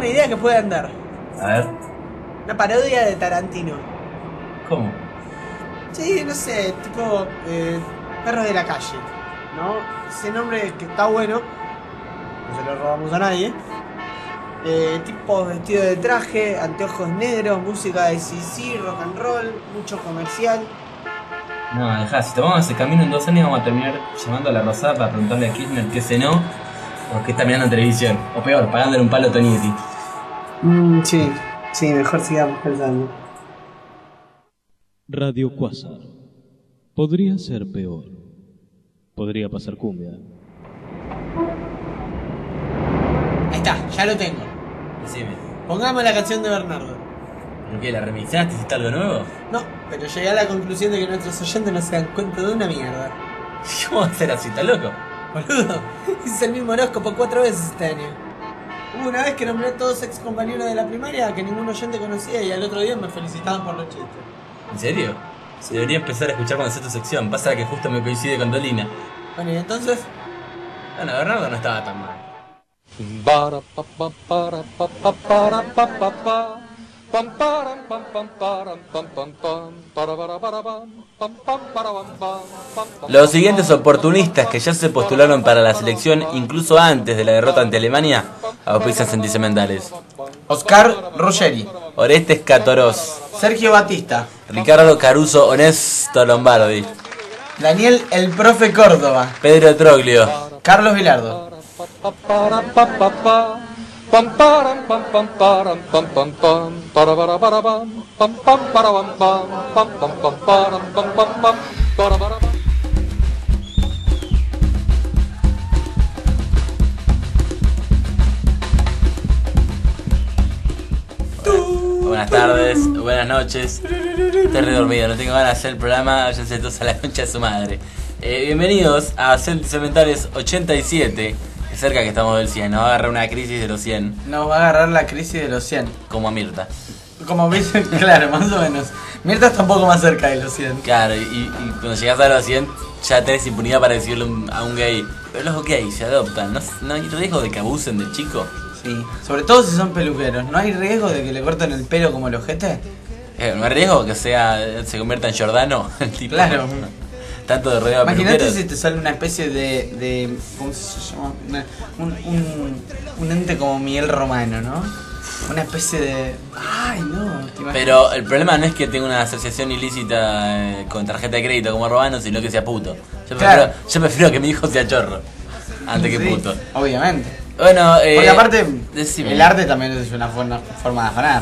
idea que puede andar. A ver. Una parodia de Tarantino. ¿Cómo? Sí, no sé, tipo Perros de la Calle, ¿no? Ese nombre que está bueno, no se lo robamos a nadie. Tipo vestido de traje, anteojos negros, música de CC, rock and roll, mucho comercial. No, dejá, si tomamos ese camino en 2 años vamos a terminar llamando a la Rosada para preguntarle a Kirchner qué cenó o qué está mirando en televisión. O peor, pagándole un palo a Tonietti. Sí, mejor sigamos pensando. Radio Quasar. Podría ser peor. Podría pasar cumbia. Ahí está, ya lo tengo. Decime. Pongamos la canción de Bernardo. ¿Pero qué? ¿La remixaste? ¿Hiciste algo nuevo? No, pero llegué a la conclusión de que nuestros oyentes no se dan cuenta de una mierda. ¿Cómo va a ser así? ¿Estás loco? Boludo, hice el mismo horóscopo 4 veces este año. Hubo una vez que nombré a todos ex compañeros de la primaria que ningún oyente conocía y al otro día me felicitaban por los chistes. ¿En serio? Debería empezar a escuchar cuando hace tu sección. Pasa que justo me coincide con Dolina. Bueno, y entonces... Bueno, Bernardo no estaba tan mal. Los siguientes oportunistas que ya se postularon para la selección incluso antes de la derrota ante Alemania auspician sentimentales. Oscar Ruggeri, Orestes Catorós, Sergio Batista, Ricardo Caruso Honesto Lombardi, Daniel el Profe Córdoba, Pedro Troglio, Carlos Vilardo. Buenas tardes, buenas noches. Estoy re dormido, no tengo ganas de hacer el programa. Váyanse todos a la concha de su madre. Bienvenidos a Sentimentales 87. Es cerca que estamos del 100. Nos va a agarrar una crisis de los 100. Nos va a agarrar la crisis de los 100. Como a Mirta. Como dicen, claro, más o menos. Mirta está un poco más cerca de los 100. Claro, y cuando llegas a los 100 ya tenés impunidad para decirle a un gay. Pero los gays se adoptan, ¿no hay riesgo de que abusen del chico? Sí, sobre todo si son peluqueros. ¿No hay riesgo de que le corten el pelo como el ojete? ¿No hay riesgo que se convierta en Giordano? El tipo, Claro. Tanto de rodeo a Imagínate peluqueros. si te sale una especie de ¿cómo se llama? Un ente como Miguel Romano, ¿no? Una especie de... Ay, no, te imaginas. Pero el problema no es que tenga una asociación ilícita con tarjeta de crédito como Romano, sino que sea puto. Claro. Yo prefiero que mi hijo sea chorro antes que Sí, puto. obviamente. Bueno, Porque aparte, decime. el arte también es una forma de afanar.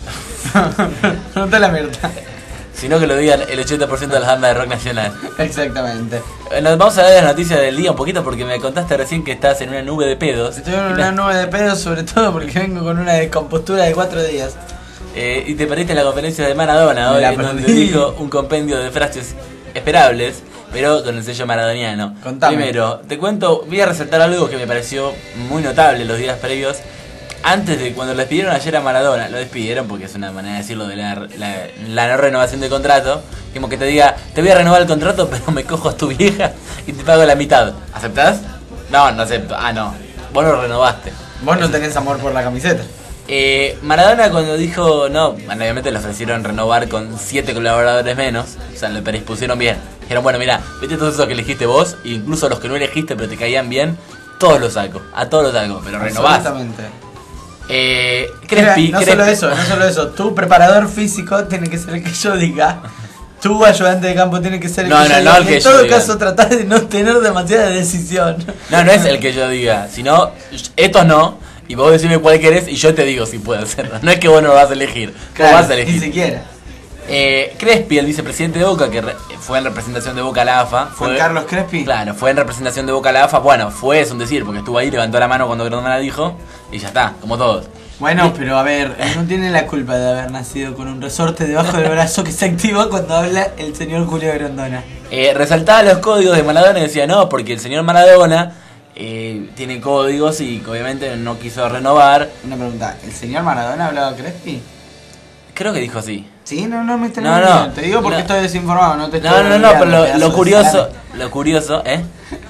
No te la mierda. Sino que lo digan el 80% de las bandas de rock nacional. Exactamente. Bueno, vamos a ver las noticias del día un poquito porque me contaste recién que estás en una nube de pedos. Estoy en una nube de pedos, sobre todo porque vengo con una descompostura de 4 días. Y te perdiste la conferencia de Maradona hoy, La en donde perdí. dijo un compendio de frases esperables, pero con el sello maradoniano. Contame. Primero, te cuento, voy a resaltar algo que me pareció muy notable los días previos. Antes de cuando lo despidieron ayer a Maradona, lo despidieron porque es una manera de decirlo de la no renovación de contrato. Como que te diga, te voy a renovar el contrato, pero me cojo a tu vieja y te pago la mitad. ¿Aceptás? No, no acepto. Ah, no. Vos lo renovaste. Vos no tenés amor por la camiseta. Maradona cuando dijo no, obviamente le ofrecieron renovar con 7 colaboradores menos, o sea, le predispusieron bien. Dijeron, bueno, mira, vete todos esos que elegiste vos, e incluso los que no elegiste pero te caían bien, todos los saco, a todos los saco, pero renovás. Absolutamente. Crespi, No Crespi. solo eso, tu preparador físico tiene que ser el que yo diga. Tu ayudante de campo tiene que ser el No, que no, yo no diga. el Y que en yo todo diga. caso tratar de no tener demasiada decisión. No, no es el que yo diga, sino estos no, y vos decime cuál querés y yo te digo si puedo hacerlo. No es que vos no lo vas a elegir, vos vas a Ni elegir. siquiera. Crespi, el vicepresidente de Boca, que fue en representación de Boca a la AFA. Juan Carlos Crespi. Claro, fue en representación de Boca a la AFA. Bueno, es un decir, porque estuvo ahí, levantó la mano cuando Grondona dijo, y ya está, como todos. Bueno, pero a ver, no tiene la culpa de haber nacido con un resorte debajo del brazo que se activa cuando habla el señor Julio Grondona. Resaltaba los códigos de Maradona y decía, no, porque el señor Maradona tiene códigos y obviamente no quiso renovar. Una pregunta, ¿el señor Maradona hablaba Crespi? Creo que dijo sí. Sí, no me No. Te digo porque No. estoy desinformado, no te estoy No, olvidando, pero pedazo lo de curioso, salame. lo curioso,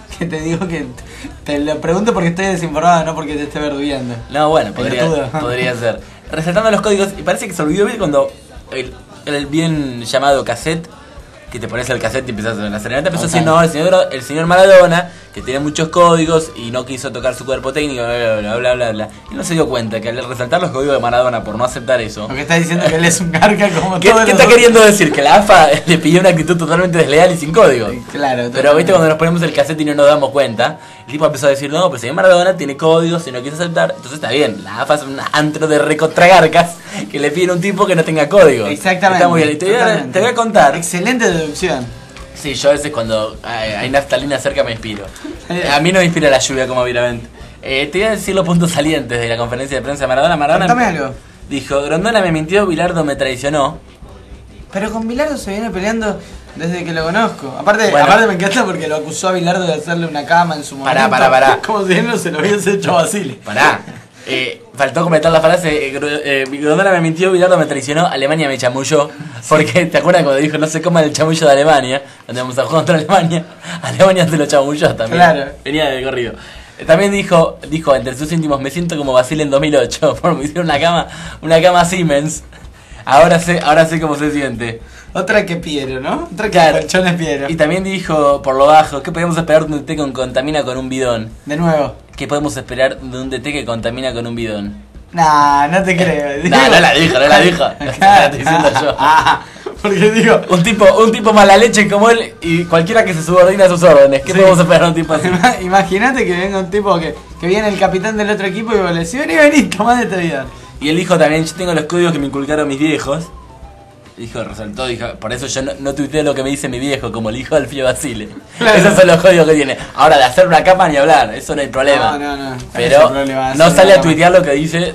que te digo que te lo pregunto porque estoy desinformado, no porque te esté verdugueando. No, bueno, Pelotudo. podría ser. Resaltando los códigos, y parece que se olvidó bien cuando el bien llamado cassette, que te pones el cassette y empiezas a la serenata, empezó a decir, no, el señor Maradona, que tiene muchos códigos y no quiso tocar su cuerpo técnico, bla. Y no se dio cuenta que al resaltar los códigos de Maradona por no aceptar eso... Lo que está diciendo que él es un garca como ¿Qué todos está los- queriendo decir? Que la AFA le pidió una actitud totalmente desleal y sin código. Claro, Pero viste cuando nos ponemos el cassette y no nos damos cuenta, el tipo empezó a decir, no, pero el señor Maradona tiene códigos y no quiso aceptar, entonces está bien, la AFA es un antro de recontragarcas que le piden a un tipo que no tenga códigos. Exactamente. Está muy bien, y te voy a contar. Excelente deducción. Sí, yo a veces cuando hay naftalina cerca me inspiro. A mí no me inspira la lluvia como Viravent. Te voy a decir los puntos salientes de la conferencia de prensa de Maradona. Contame algo. Dijo, Grondona me mintió, Bilardo me traicionó. Pero con Bilardo se viene peleando desde que lo conozco. Aparte me encanta porque lo acusó a Bilardo de hacerle una cama en su momento. Pará. Como si él no se lo hubiese hecho a Basile. Pará. Faltó completar la frase. Grondona me mintió, Bilardo me traicionó, Alemania me chamulló. Porque, ¿te acuerdas cuando dijo no se coma el chamullo de Alemania? Donde vamos a jugar contra Alemania. Alemania se lo chamulló también. Claro. Venía de corrido. También dijo entre sus íntimos, me siento como Basile en 2008. Porque me hicieron una cama Siemens. Ahora sé cómo se siente. Otra que Piero, ¿no? Otra que Claro. Colchón es Piero. Y también dijo por lo bajo, ¿qué podemos esperar de un DT que contamina con un bidón? De nuevo. ¿Qué podemos esperar de un DT que contamina con un bidón? Nah, no te creo. No la dijo. La estoy diciendo yo. Porque digo, Un tipo mala leche como él y cualquiera que se subordine a sus órdenes. ¿Qué Sí. podemos esperar de un tipo así? imagínate que venga un tipo que viene el capitán del otro equipo y vos le decís, vení, tomá de esta vida. Y él dijo también, yo tengo los códigos que me inculcaron mis viejos. Resaltó, por eso yo no tuiteo lo que me dice mi viejo, como el hijo del Fío Basile. Claro. Esos son los códigos que tiene. Ahora, de hacer una cama ni hablar, eso no hay problema. No. Pero Ese problema, no hacer sale una a cama. tuitear lo que dice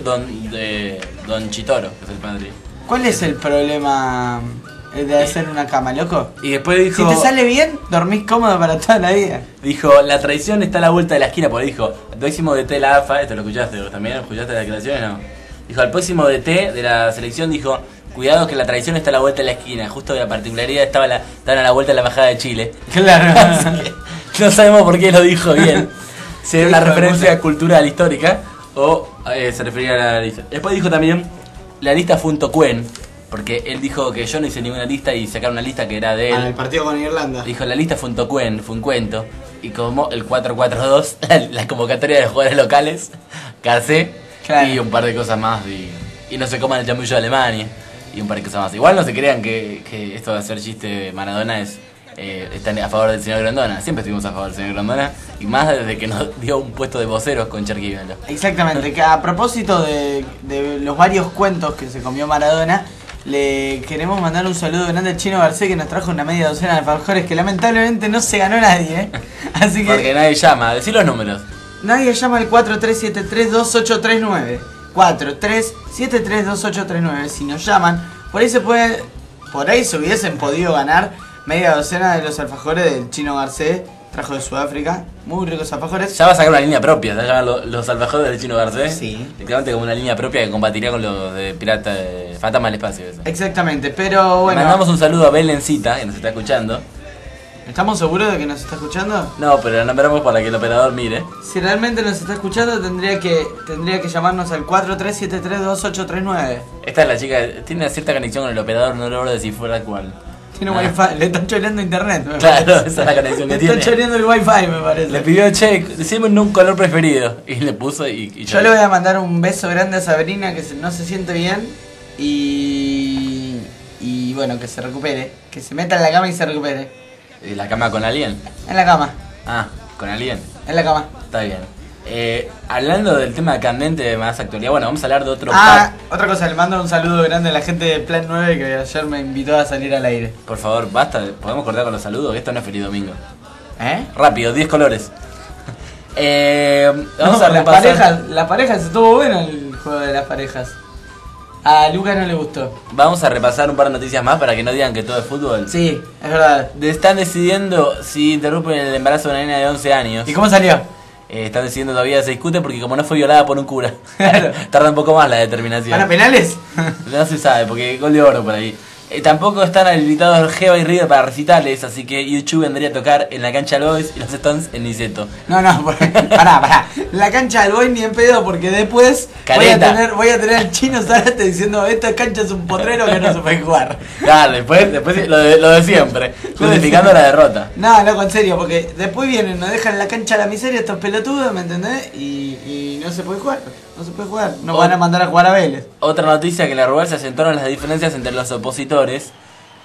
don Chitoro, que es el padre. ¿Cuál es el problema de hacer una cama, loco? Y después dijo... Si te sale bien, dormís cómodo para toda la vida. Dijo, la traición está a la vuelta de la esquina, porque dijo, al próximo DT de la AFA, esto lo escuchaste, ¿vos también escuchaste las declaraciones? No. Dijo, al próximo DT de la selección, dijo, cuidado que la traición está a la vuelta de la esquina. Justo la particularidad estaban a la vuelta de la embajada de Chile. Claro. Así que no sabemos por qué lo dijo bien. Si era una Hijo de referencia puta. cultural, histórica, o se refería a la lista. Después dijo también, la lista fue un tocuen, porque él dijo que yo no hice ninguna lista y sacaron una lista que era de él. En el partido con Irlanda. Dijo, la lista fue un tocuen, fue un cuento. Y como el 4-4-2, la convocatoria de los jugadores locales, Garcé, Claro. y un par de cosas más. Y no se coman el chamullo de Alemania, y un par de cosas más. Igual no se crean que esto de hacer chiste de Maradona están a favor del señor Grondona. Siempre estuvimos a favor del señor Grondona, y más desde que nos dio un puesto de voceros con Cherky Melo. Exactamente, que a propósito de los varios cuentos que se comió Maradona, le queremos mandar un saludo grande al Chino Garcés que nos trajo una media docena de alfajores que lamentablemente no se ganó nadie, ¿eh? Así Porque que nadie llama, decí los números. nadie llama al 43732839. 43732839. Si nos llaman, por ahí se hubiesen podido ganar media docena de los alfajores del Chino Garcés. Trajo de Sudáfrica, muy ricos alfajores. Ya va a sacar una línea propia, se va a llamar los alfajores del Chino Garcés. Sí. Literalmente como una línea propia que combatiría con los de Pirata, Fantasma del Espacio. Eso. Exactamente, pero bueno. Mandamos un saludo a Belencita, que nos está escuchando. ¿Estamos seguros de que nos está escuchando? No, pero la nombramos para que el operador mire. Si realmente nos está escuchando, tendría que llamarnos al 43732839. Esta es la chica, tiene una cierta conexión con el operador, no logro descifrar cuál. Tiene Ah. wifi, le están choreando internet. Me Claro, parece. esa es la conexión que Le están tiene. choreando el wifi, me parece. Le pidió, che, decime un color preferido. Y le puso y Yo le voy a mandar un beso grande a Sabrina que no se siente bien y bueno, que se recupere, que se meta en la cama y se recupere. ¿La cama con alien? En la cama, Ah, con alien. en la cama. Está bien. Hablando del tema candente de más actualidad, bueno, vamos a hablar de otro Otra cosa, le mando un saludo grande a la gente de Plan 9 que ayer me invitó a salir al aire. Por favor, basta, podemos cortar con los saludos, que esto no es feliz domingo. ¿Eh? Rápido, 10 colores. Vamos No, a repasar. las parejas, estuvo bueno el juego de las parejas. A Lucas no le gustó. Vamos a repasar un par de noticias más para que no digan que todo es fútbol. Sí, es verdad. Están decidiendo si interrumpen el embarazo de una nena de 11 años. ¿Y cómo salió? Están decidiendo todavía, se discute porque como no fue violada por un cura. Claro. Tarda un poco más la determinación. ¿Van a penales? No se sabe, porque gol de oro por ahí. Tampoco están habilitados Geva y River para recitales, así que YouTube vendría a tocar en la cancha del Boys y los Stones en Niceto. No, pará. La cancha del Boy ni en pedo porque después voy a tener al Chino Zárate diciendo esta cancha es un potrero que no se puede jugar. Claro, después lo de siempre, justificando la derrota. No, loco, en serio, porque después vienen, nos dejan en la cancha la miseria estos pelotudos, ¿me entendés? Y no se puede jugar, nos van a mandar a jugar a Vélez. Otra noticia, que en la Rural se acentuaron las diferencias entre los opositores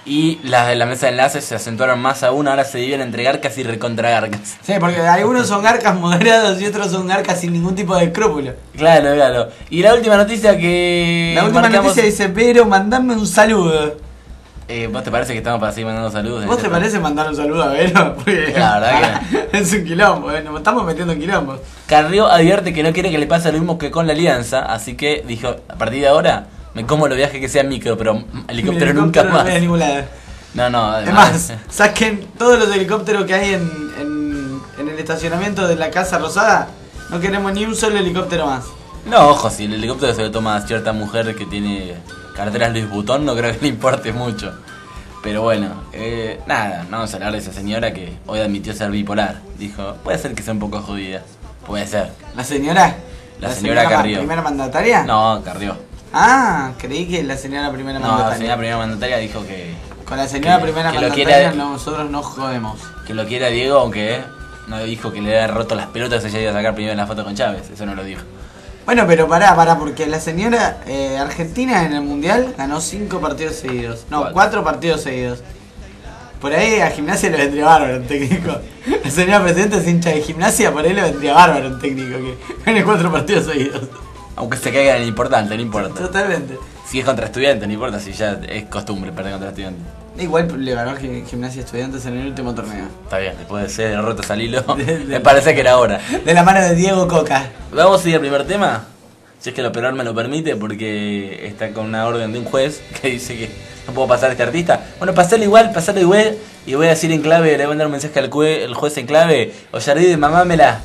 y las de la mesa de enlaces se acentuaron más aún, ahora se dividen entre garcas y recontragarcas. Sí, porque algunos son garcas moderados y otros son garcas sin ningún tipo de escrúpulo. Claro. Y la última noticia que... La última noticia dice, pero mandame un saludo. ¿Vos te parece que estamos para seguir mandando saludos? ¿Vos te parece mandar un saludo a Vero? Porque la verdad que es un quilombo, nos estamos metiendo en quilombos. Carrió advierte que no quiere que le pase lo mismo que con la Alianza, así que dijo, a partir de ahora me como los viajes que sean micro, pero helicóptero nunca más. No voy a ningún lado. No, además. Es más, saquen todos los helicópteros que hay en el estacionamiento de la Casa Rosada. No queremos ni un solo helicóptero más. No, ojo, si el helicóptero se lo toma a cierta mujer que tiene carteras Louis Vuitton, no creo que le importe mucho. Pero bueno, nada, no vamos a hablar de esa señora que hoy admitió ser bipolar. Dijo, puede ser que sea un poco jodida. Puede ser. ¿La señora? La señora Carrió. ¿Primera mandataria? No, Carrió. Ah, creí que la señora primera mandataria. No, la señora primera mandataria dijo que... Con la señora primera mandataria nosotros no jodemos. Que lo quiera Diego, aunque no dijo que le había roto las pelotas y ella iba a sacar primero en la foto con Chávez. Eso no lo dijo. Bueno, pero pará, porque la señora Argentina en el Mundial ganó 5 partidos seguidos. No, 4 partidos seguidos. Por ahí a Gimnasia le vendría bárbaro un técnico. La señora presidenta es hincha de Gimnasia, por ahí le vendría bárbaro un técnico que gane 4 partidos seguidos. Aunque se caiga en el importante, no importa. Totalmente. Si es contra Estudiantes, no importa, si ya es costumbre perder contra Estudiantes. Igual le ganó Gimnasia Estudiantes en el último torneo. Está bien, después de ser derrotas al hilo, me parece que era hora. De la mano de Diego Coca. Vamos a ir al primer tema, si es que el operador me lo permite, porque está con una orden de un juez que dice que no puedo pasar a este artista. Bueno, pasalo igual, y voy a decir en clave, le voy a mandar un mensaje al juez en clave, Ollardi, mamámela.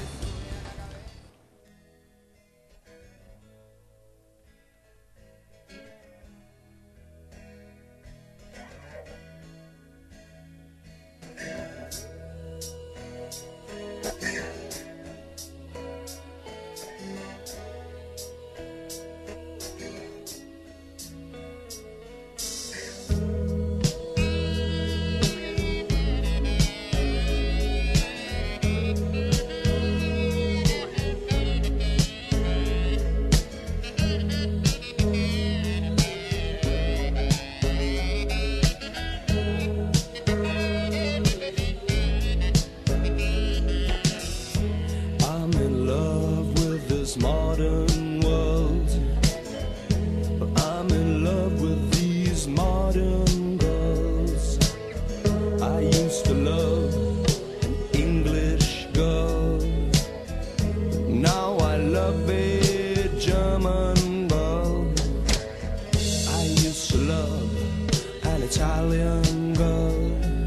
Modern world, I'm in love with these modern girls. I used to love an English girl, now I love a German girl. I used to love an Italian girl,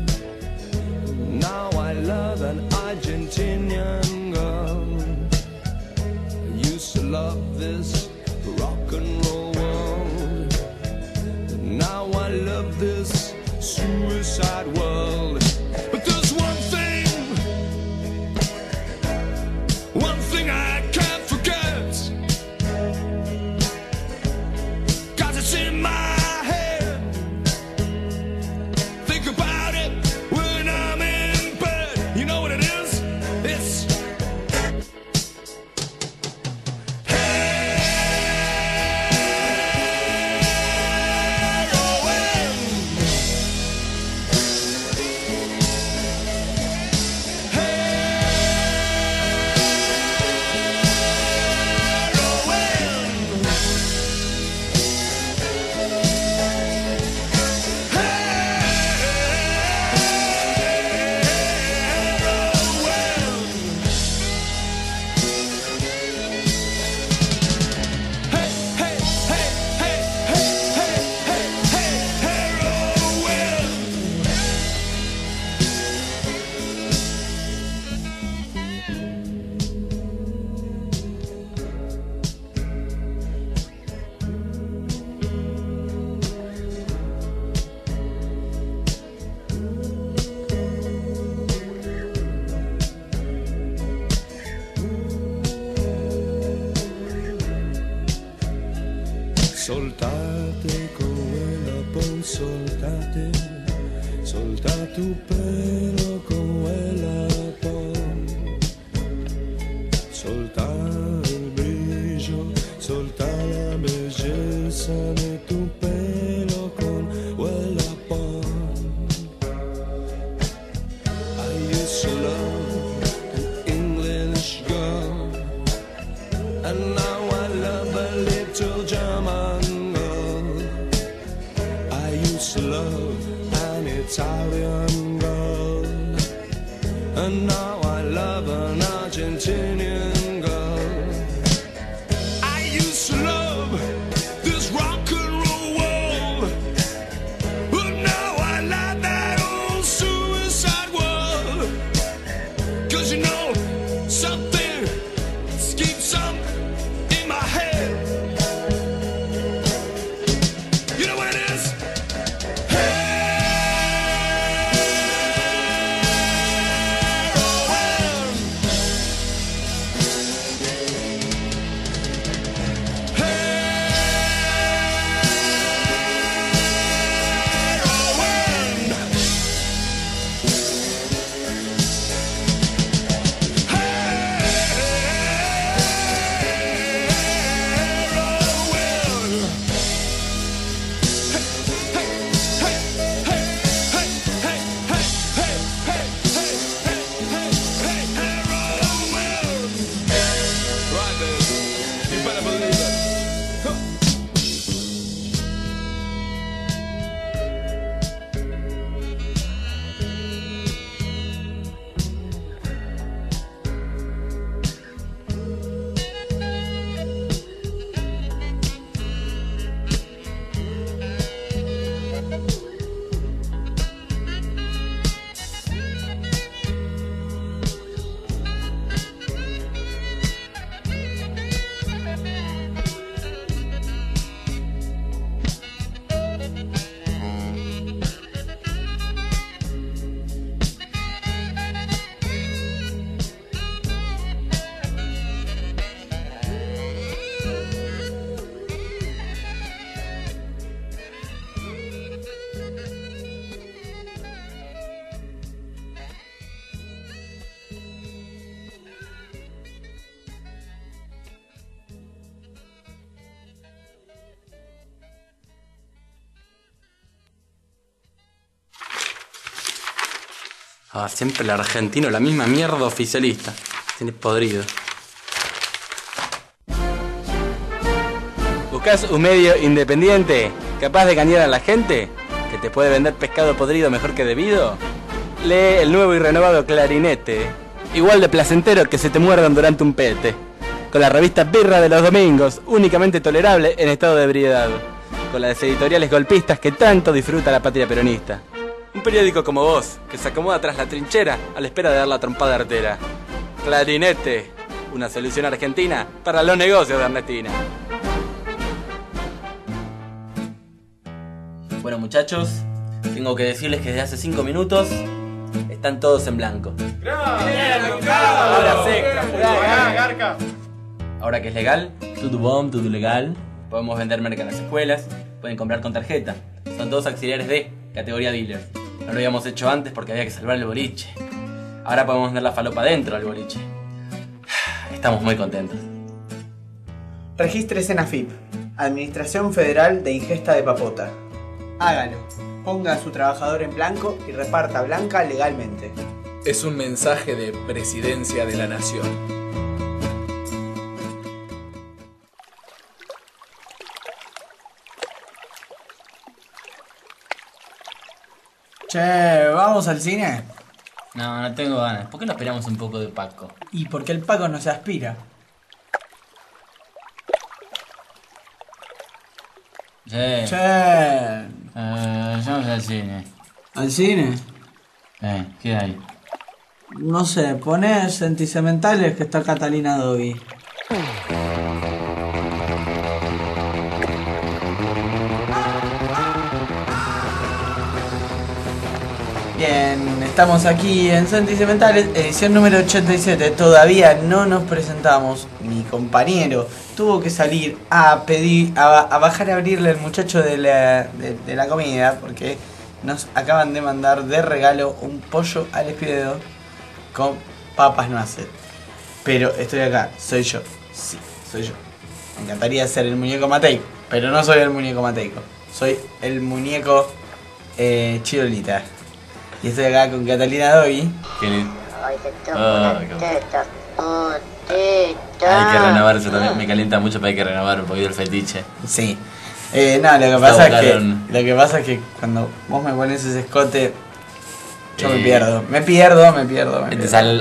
now I love an Argentinian girl. Used to love this rock and roll world, now I love this suicide world. But there's one thing I can't forget, 'cause it's in my head. Think about it when I'm in bed. You know what it is? It's Soltate quella poi soltate, solta tu pelo quella poi, solta il brillo, solta la bellezza di tu pelo con quella poi. I used to love an English girl, and now I love a little German girl. I used to love an Italian girl, and now I love an Argentinian girl. I used to love this rock and roll world, but now I love that old suicide world. 'Cause you know, something keeps on in my head. You know what it is? Ah, siempre el argentino, la misma mierda oficialista. Tiene podrido. ¿Buscas un medio independiente capaz de engañar a la gente? ¿Que te puede vender pescado podrido mejor que debido? Lee el nuevo y renovado Clarinete. Igual de placentero que se te muerdan durante un pete. Con la revista Birra de los domingos, únicamente tolerable en estado de ebriedad. Con las editoriales golpistas que tanto disfruta la patria peronista. Un periódico como vos, que se acomoda tras la trinchera a la espera de dar la trompada artera. Clarinete, una solución argentina para los negocios de Ernestina. Bueno, muchachos, tengo que decirles que desde hace 5 minutos están todos en blanco. Ahora sí, ahora que es legal, todo legal, podemos vender merca en las escuelas, pueden comprar con tarjeta. Son todos auxiliares de categoría dealer. No lo habíamos hecho antes porque había que salvar el boliche. Ahora podemos vender la falopa dentro del boliche. Estamos muy contentos. Regístrese en AFIP, Administración Federal de Ingesta de Papota. Hágalo. Ponga a su trabajador en blanco y reparta blanca legalmente. Es un mensaje de Presidencia de la Nación. Che, ¿vamos al cine? No, no tengo ganas. ¿Por qué no esperamos un poco de Paco? ¿Y por qué el Paco no se aspira? Che, Che, vamos al cine. ¿al cine? ¿Qué hay? No sé, poné Sentimentales que está Catalina Doggy. Bien, estamos aquí en Sentimentales, edición número 87. Todavía no nos presentamos. Mi compañero tuvo que salir a pedir, a bajar a abrirle al muchacho de la comida, porque nos acaban de mandar de regalo un pollo al espiedo con papas no hacer. Pero estoy acá, soy yo. Sí, soy yo. Me encantaría ser el muñeco Mateico, pero no soy el muñeco Mateico. Soy el muñeco Chirolita. Y estoy acá con Catalina Doggy. Que le- Ay, te toco Ah, las qué- tetas, Hay que renovar eso también. Me calienta mucho, pero hay que renovar un poquito el fetiche. Sí. No, lo que pasa es que buscaron- cuando vos me pones ese escote, yo me Eh, pierdo. Me pierdo. Te sale.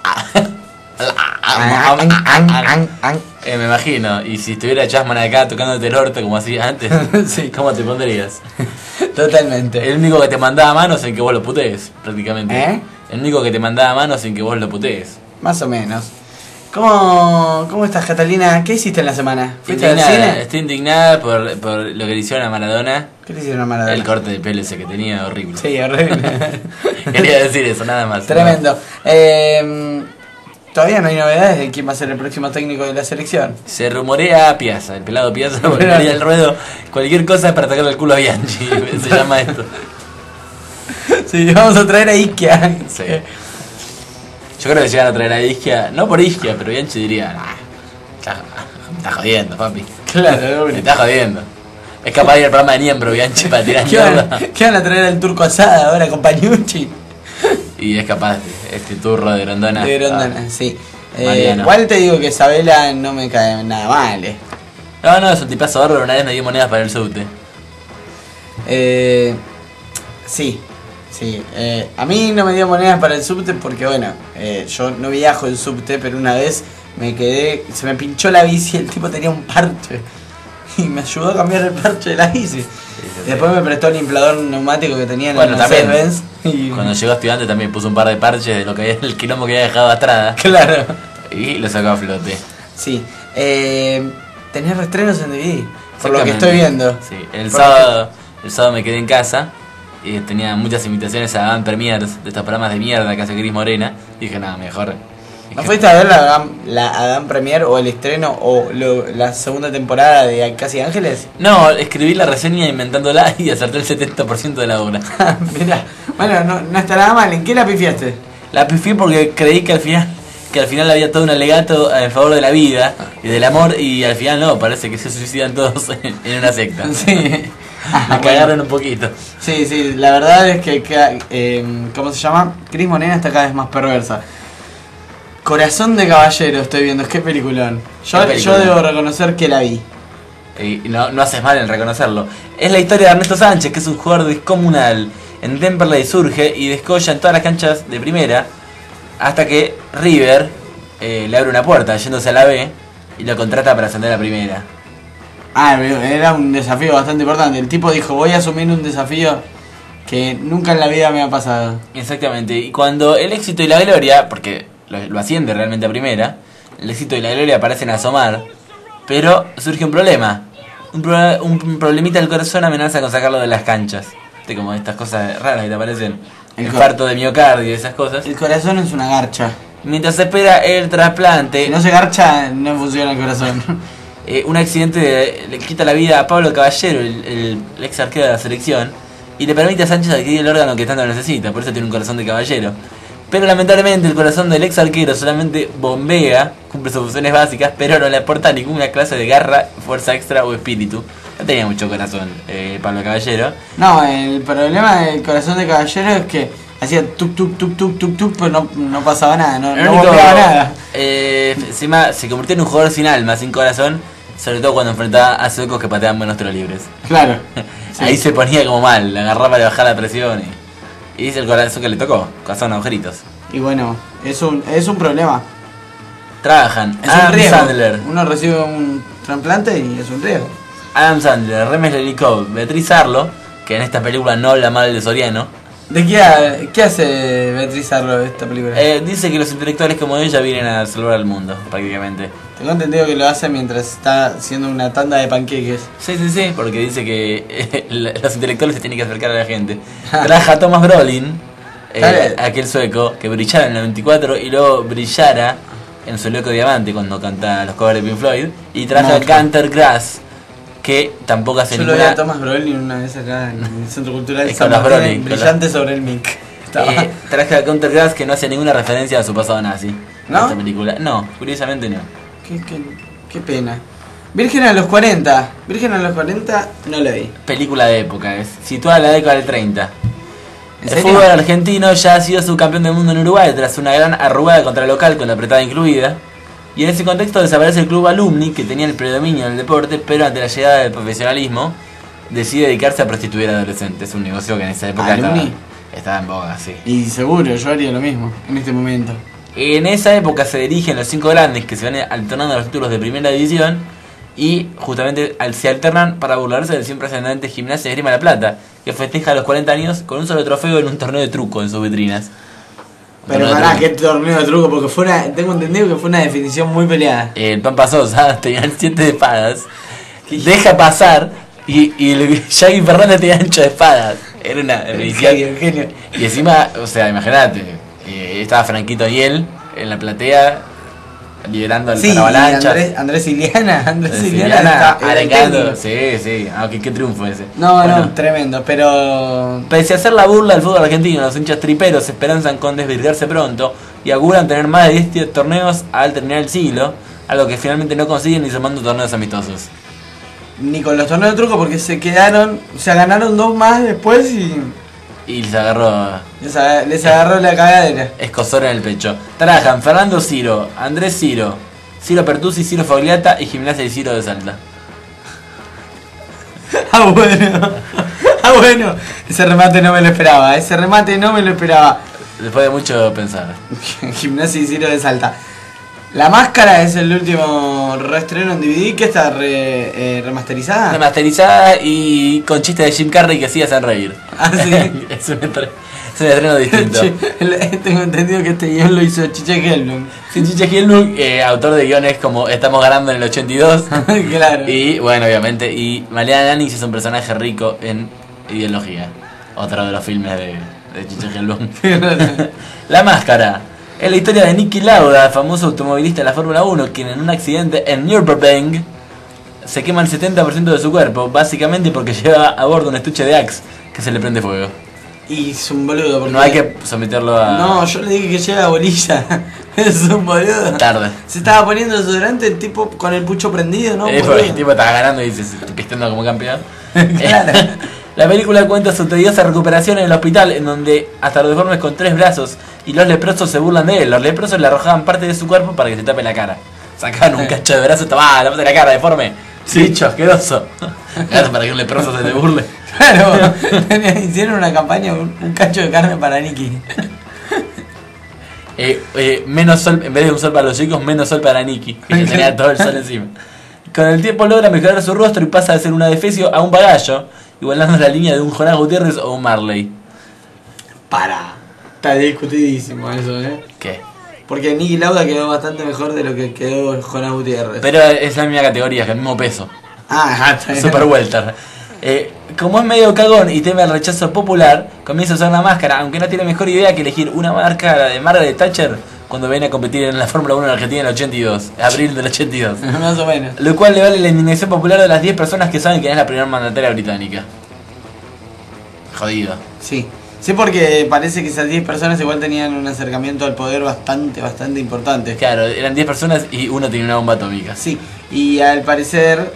Me imagino. Y si estuviera Chasman acá tocándote el orto como hacía antes, Sí. ¿cómo te pondrías? Totalmente. El único que te mandaba manos sin que vos lo putees, prácticamente. ¿Eh? El único que te mandaba manos sin que vos lo putees. Más o menos. ¿Cómo estás, Catalina? ¿Qué hiciste en la semana? ¿Fuiste al cine? Estoy indignada por lo que le hicieron a Maradona. ¿Qué le hicieron a Maradona? El corte de pelo ese que tenía, horrible. Sí, horrible. Quería decir eso, nada más. Tremendo. Todavía no hay novedades de quién va a ser el próximo técnico de la selección. Se rumorea a Piazza, el pelado Piazza volvería al ruedo. Cualquier cosa para atacarle el culo a Bianchi. Se llama esto. Sí, vamos a traer a Iquia. Sí. Yo creo que llegan a traer a Isquia, no por Isquia, pero Bianchi diría, nah, me está jodiendo, papi. Claro, Me está jodiendo. Es capaz de ir al programa de Niembro, Bianchi, para tirar mierda. ¿Qué van a traer al turco asada ahora con Pañucci? Y es capaz de este turro de Grondona. De Grondona, sí. Mariano. Igual te digo que Isabela no me cae nada mal. No, es un tipazo bárbaro, una vez me dio monedas para el subte. Sí. A mí no me dio monedas para el subte porque, bueno, yo no viajo en subte, pero una vez se me pinchó la bici y el tipo tenía un parche. Y me ayudó a cambiar el parche de la bici. Después me prestó el inflador neumático que tenía en Bueno, el también. Mercedes-Benz. Y... Cuando llegó estudiante también puso un par de parches de lo que había, el quilombo que había dejado atrás. Claro. Y lo sacó a flote. Sí. Tenés reestrenos en DVD. Por lo que Exactamente. estoy viendo. Sí, el Por sábado me quedé en casa y tenía muchas invitaciones a Adam Premiers de estos programas de mierda que hace Cris Morena. Y dije, nada, mejor. ¿No fuiste a ver la Adam Premier o el estreno o la segunda temporada de Casi Ángeles? No, escribí la reseña inventándola y acerté el 70% de la obra. Mira, bueno, no está nada mal. ¿En qué la pifiaste? La pifié porque creí que al final había todo un alegato en favor de la vida y del amor, y al final no, parece que se suicidan todos en una secta. Sí. Me cagaron un poquito. Sí, la verdad es que ¿cómo se llama? Cris Morena está cada vez más perversa. Corazón de Caballero estoy viendo, es que peliculón. Qué película. Yo debo reconocer que la vi. Y no haces mal en reconocerlo. Es la historia de Ernesto Sánchez, que es un jugador descomunal. En Temperley surge y descolla en todas las canchas de primera, hasta que River le abre una puerta yéndose a la B y lo contrata para ascender a la primera. Era un desafío bastante importante. El tipo dijo, voy a asumir un desafío que nunca en la vida me ha pasado. Exactamente. Y cuando el éxito y la gloria, porque lo asciende realmente a primera, el éxito y la gloria parecen asomar, pero surge un problema. Un problemita del corazón amenaza con sacarlo de las canchas. Como estas cosas raras que te aparecen. Infarto de miocardio y esas cosas. El corazón es una garcha. Mientras se espera el trasplante, Si no se garcha, no funciona el corazón. un accidente le quita la vida a Pablo Caballero, el ex arquero de la selección, y le permite a Sánchez adquirir el órgano que tanto necesita, por eso tiene un corazón de caballero. Pero lamentablemente el corazón del ex arquero solamente bombea, cumple sus funciones básicas, pero no le aporta ninguna clase de garra, fuerza extra o espíritu. No tenía mucho corazón Pablo Caballero. No, el problema del corazón de Caballero es que hacía tuk tuk, pero no pasaba nada, no Lo único, bombeaba nada. encima se convirtió en un jugador sin alma, sin corazón, sobre todo cuando enfrentaba a suecos que pateaban buenos tiros libres. Claro. Ahí se ponía como mal, le agarraba para bajar la presión y dice el corazón que le tocó, corazón agujeritos. Y bueno, es un problema. Trabajan Es Adam un riesgo. Sandler, Uno recibe un trasplante y es un riesgo. Adam Sandler, Remes Lelikov, Beatriz Arlo, que en esta película no habla mal de Soriano. ¿De qué hace Beatriz Arlo esta película? Dice que los intelectuales como ella vienen a salvar al mundo, prácticamente. Tengo entendido que lo hace mientras está haciendo una tanda de panqueques. Sí, porque dice que los intelectuales se tienen que acercar a la gente. Trabaja Thomas Brolin, aquel sueco que brillara en el 94 y luego brillara en su loco diamante cuando canta los covers de Pink Floyd. Y traje a Gunter Grass, que tampoco hace Yo lo vi ninguna... a Thomas Brolin una vez acá en el Centro Cultural Con San los Martín, Brolin, con brillante sobre el mic. traje a Gunter Grass, que no hace ninguna referencia a su pasado nazi. ¿No? En esta película. No, curiosamente no. Qué pena. Virgen a los 40. Virgen a los 40 no lo vi. Película de época, es situada en la década del 30. ¿En El serio? fútbol argentino ya ha sido subcampeón del mundo en Uruguay tras una gran arrugada contra el local con la apretada incluida. Y en ese contexto desaparece el club Alumni, que tenía el predominio en el deporte, pero ante la llegada del profesionalismo decide dedicarse a prostituir a adolescentes. Un negocio que en esa época ¿Alumni? estaba en boga, sí. Y seguro, yo haría lo mismo en este momento. En esa época se dirigen los 5 grandes que se van alternando los títulos de primera división y justamente se alternan para burlarse del siempre ascendente Gimnasia de Esgrima La Plata, que festeja los 40 años con un solo trofeo en un torneo de truco en sus vitrinas. Pero Torneo de pará, truco. qué torneo de truco, porque tengo entendido que fue una definición muy peleada. El Pampa Sosa tenía 7 de espadas, deja pasar y el Shaggy Fernández tenía 8 de espadas. Era una definición. Genio. Y encima, o sea, imagínate, estaba Franquito y él en la platea liderando Sí, la avalancha. Andrés Iliana. Andrés Iliana Siciliana era el arengando. técnico. Sí. Qué triunfo ese. No, Bueno, tremendo, pero... pese a hacer la burla del fútbol argentino, los hinchas triperos se esperanzan con desvirgarse pronto y auguran tener más de 10 torneos al terminar el siglo, algo que finalmente no consiguen ni sumando torneos amistosos. Ni con los torneos de truco porque se quedaron, o sea, ganaron 2 más después y Y les agarró les agarró la cagadera. escozor en el pecho. Trabajan Fernando Ciro, Andrés Ciro, Ciro Pertusi, Ciro Fogliata y Gimnasia y Ciro de Salta. Bueno. Ese remate no me lo esperaba. Después de mucho pensar. Gimnasia y Ciro de Salta. La Máscara es el último reestreno en DVD que está remasterizada. Remasterizada y con chistes de Jim Carrey que sí hacen reír. Ah, sí. es un estreno distinto. Tengo entendido que este guión lo hizo Chiche Helblum. Sí, Chiche Helblum, autor de guiones como Estamos ganando en el 82. Claro. Y bueno, obviamente. Y Mariana Lannis es un personaje rico en ideología. Otro de los filmes de Chiche Helblum. La Máscara. Es la historia de Niki Lauda, famoso automovilista de la Fórmula 1, quien en un accidente en Nürburgring se quema el 70% de su cuerpo, básicamente porque lleva a bordo un estuche de Axe que se le prende fuego. Y es un boludo. Porque... No hay que someterlo a... No, yo le dije que lleva bolilla. Es un boludo. Tarde. Se estaba poniendo desodorante el tipo con el pucho prendido, ¿no? Es porque el tipo estaba ganando y se pisteando como campeón. Claro. La película cuenta su tediosa recuperación en el hospital, en donde hasta los deformes con 3 brazos y los leprosos se burlan de él. Los leprosos le arrojaban parte de su cuerpo para que se tape la cara. Sacaban un cacho de brazo y tomá, la parte de la cara, deforme. Sí, bicho asqueroso. Claro, para que un leproso se te burle. Claro, hicieron una campaña, un cacho de carne para Nicky. Menos sol, en vez de un sol para los chicos, menos sol para Nicky, que ya tenía todo el sol encima. Con el tiempo logra mejorar su rostro y pasa de ser un adefesio a un pagallo, igualando la línea de un Jonás Gutiérrez o un Marley. Está discutidísimo eso, ¿Qué? Porque Niki Lauda quedó bastante mejor de lo que quedó Jonás Gutiérrez. Pero es la misma categoría, es el mismo peso. Está bien. Super welter. Como es medio cagón y teme el rechazo popular, comienza a usar la máscara, aunque no tiene mejor idea que elegir una máscara de Margaret Thatcher cuando viene a competir en la Fórmula 1 en Argentina en el 82, abril del 82. Más o menos. Lo cual le vale la indignación popular de las 10 personas que saben quién es la primera mandataria británica. Jodido. Sí, porque parece que esas 10 personas igual tenían un acercamiento al poder bastante importante. Claro, eran 10 personas y uno tenía una bomba atómica. Sí, y al parecer,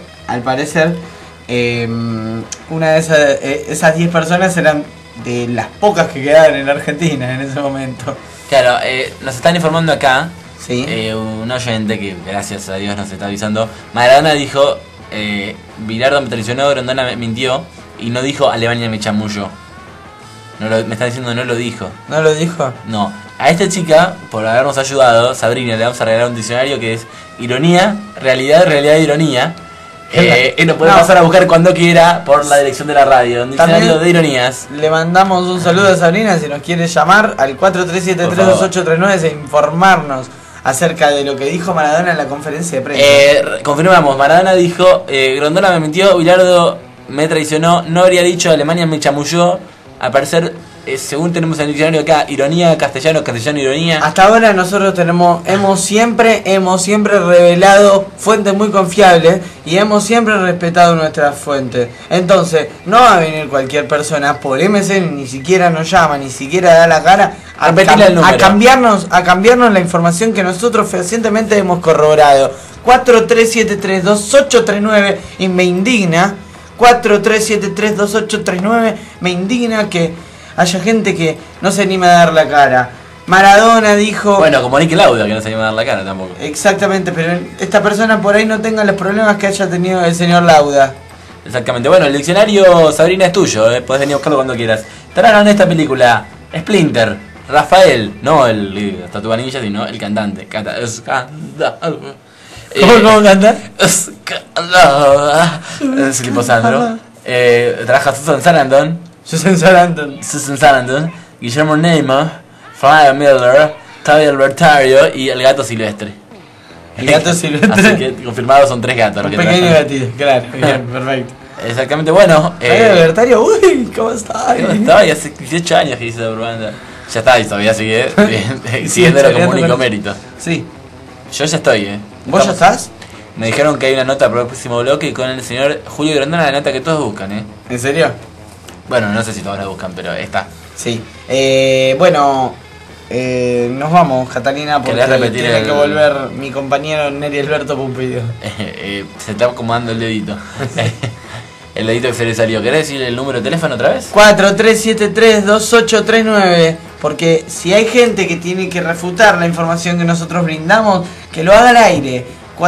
una de esas 10 personas eran de las pocas que quedaban en Argentina en ese momento. Claro, nos están informando acá, Sí. un oyente que gracias a Dios nos está avisando. Maradona dijo, Bilardo me traicionó, Grondona me mintió y no dijo Alemania me chamulló. Me está diciendo no lo dijo. ¿No lo dijo? No, a esta chica, por habernos ayudado, Sabrina, le vamos a regalar un diccionario que es ironía, realidad, ironía. Y lo puede pasar a buscar cuando quiera por la dirección de la radio. Un diccionario También de ironías. Le mandamos un saludo a Sabrina si nos quiere llamar al 43732839 e informarnos acerca de lo que dijo Maradona en la conferencia de prensa. Confirmamos, Maradona dijo, Grondona me mintió, Bilardo me traicionó, no habría dicho Alemania me chamulló. Al parecer según tenemos en el diccionario acá, ironía, castellano, castellano, ironía. Hasta ahora nosotros hemos siempre revelado fuentes muy confiables y hemos siempre respetado nuestras fuentes. Entonces, no va a venir cualquier persona por MC, ni siquiera nos llama, ni siquiera da la cara a cambiarnos la información que nosotros fehacientemente hemos corroborado. 43732839 y me indigna 43732839 me indigna que haya gente que no se anima a dar la cara. Maradona dijo... Bueno, como Niki Lauda, que no se anima a dar la cara tampoco. Exactamente, pero esta persona por ahí no tenga los problemas que haya tenido el señor Lauda. Exactamente. Bueno, el diccionario, Sabrina, es tuyo, podés venir a buscarlo cuando quieras. Estarán en esta película Splinter, Rafael, no el Tatu Anilla, sino el cantante. Canta Escándalo. ¿Cómo canta? Escándalo. Es el tipo Sandro. Trabaja Susan Sarandon, Guillermo Neymar, Flavia Miller, Tavi Albertario y el gato silvestre. El gato silvestre. Así que confirmados son 3 gatos. Un pequeño gatito, claro, bien, perfecto. Exactamente, bueno. Flavia Albertario, uy, ¿cómo está? ¿Cómo está? Y hace 18 años que hice la propaganda. Ya está, y todavía sigue siguiéndolo como único mérito. Sí. Yo ya estoy, ¿Vos ya estás? Me dijeron que hay una nota para el próximo bloque con el señor Julio Grondona, la nota que todos buscan, ¿En serio? Bueno, no sé si todos la buscan, pero está. Sí. Nos vamos, Catalina, porque tiene que volver mi compañero Neri Alberto Pumpido. Se está acomodando el dedito. El dedito que se le salió. ¿Querés decir el número de teléfono otra vez? 43732839. Porque si hay gente que tiene que refutar la información que nosotros brindamos, que lo haga al aire.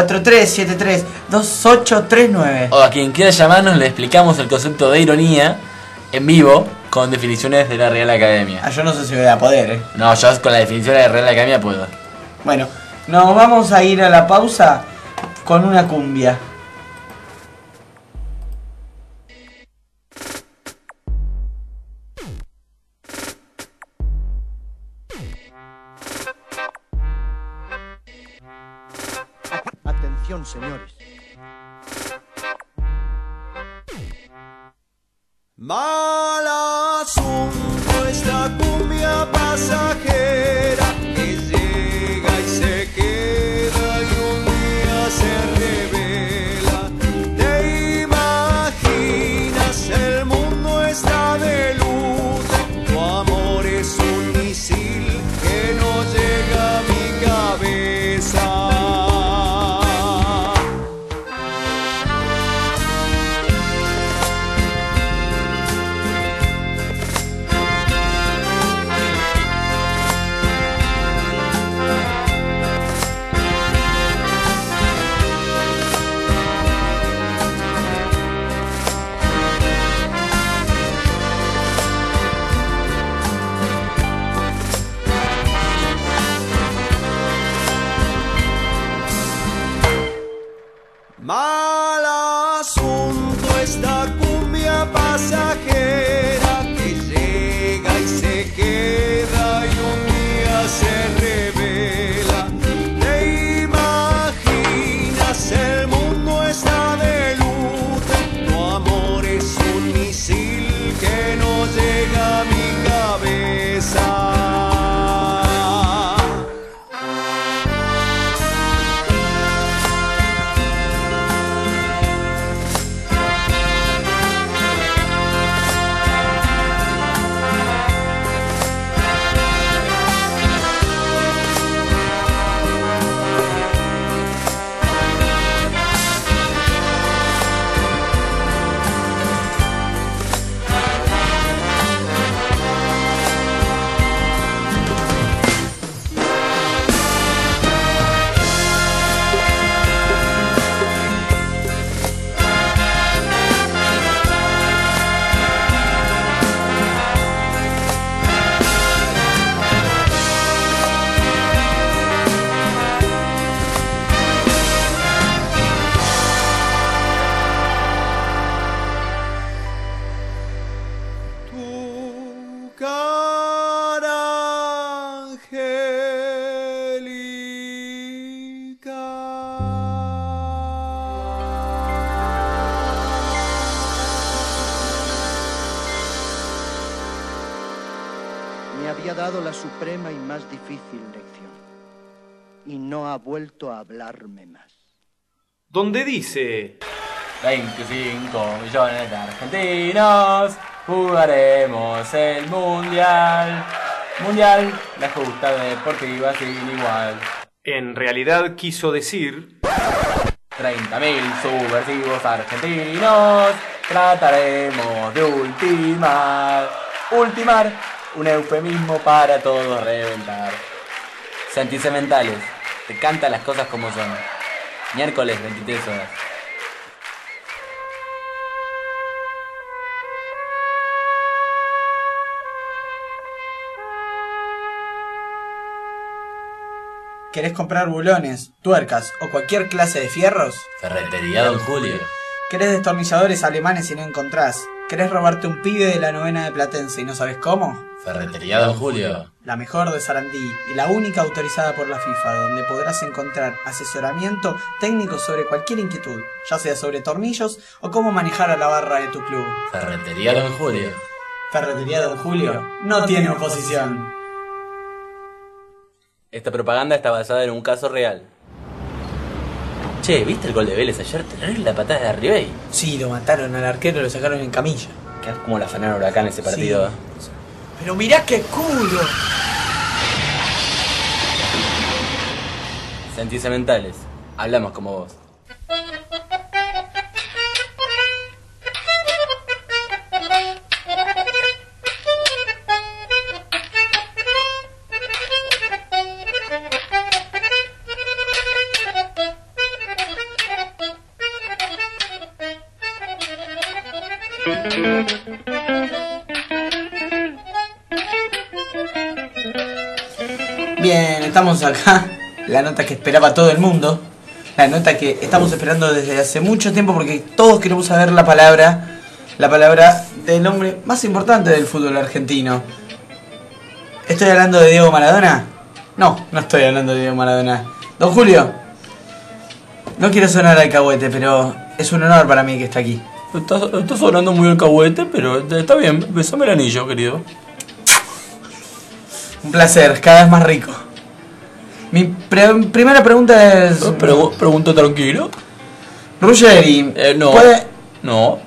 43732839. O a quien quiera llamarnos le explicamos el concepto de ironía en vivo con definiciones de la Real Academia. Yo no sé si voy a poder, No, yo con la definición de la Real Academia puedo. Bueno, nos vamos a ir a la pausa con una cumbia. Atención, señores. Mal asunto esta cumbia pasajera que llega y se queda y un día se revela. ¿Te imaginas? El mundo está de luto. Tu amor es un misil que no llega a mi cabeza. Mal asunto esta cumbia pasajera que llega y se queda y un día se revela. ¿Te imaginas? El mundo está de luto. Tu amor es un misil que no llega a mi cabeza. dado la suprema y más difícil lección. Y no ha vuelto a hablarme más. Donde dice... 25 millones de argentinos jugaremos el mundial. Mundial, la justa deportiva sin igual. En realidad quiso decir... 30.000 subversivos argentinos trataremos de ultimar. Ultimar, un eufemismo para todos reventar. Sentimentales, te canta las cosas como son. Miércoles, 23 horas. ¿Querés comprar bulones, tuercas o cualquier clase de fierros? Ferretería Don Julio. ¿Querés destornilladores alemanes y no encontrás? ¿Querés robarte un pibe de la novena de Platense y no sabes cómo? Ferretería Don Julio. La mejor de Sarandí y la única autorizada por la FIFA, donde podrás encontrar asesoramiento técnico sobre cualquier inquietud, ya sea sobre tornillos o cómo manejar a la barra de tu club. Ferretería Don Julio. Ferretería Don Julio no tiene oposición. Esta propaganda está basada en un caso real. Che, ¿viste el gol de Vélez ayer? Terrible la patada de Arribey. Sí, lo mataron al arquero, lo sacaron en camilla. Que es como la frenaron Huracán ese partido. Sí. Pero mirá qué culo. Sentimentales, hablamos como vos. Bien, estamos acá. La nota que esperaba todo el mundo. La nota que estamos esperando desde hace mucho tiempo porque todos queremos saber la palabra del hombre más importante del fútbol argentino. ¿Estoy hablando de Diego Maradona? No, no estoy hablando de Diego Maradona. Don Julio, no quiero sonar alcahuete, pero es un honor para mí que esté aquí. Estás sonando muy alcahuete, pero está bien. Besame el anillo, querido. Un placer, cada vez más rico. Mi primera pregunta es... Pregunta tranquilo. Ruggeri, no. ¿puede...? No.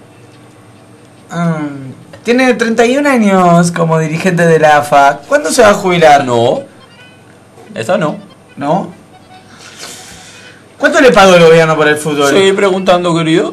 Tiene 31 años como dirigente de la AFA. ¿Cuándo se va a jubilar? No. Esa no. ¿No? ¿Cuánto le pagó el gobierno por el fútbol? Seguí preguntando, querido.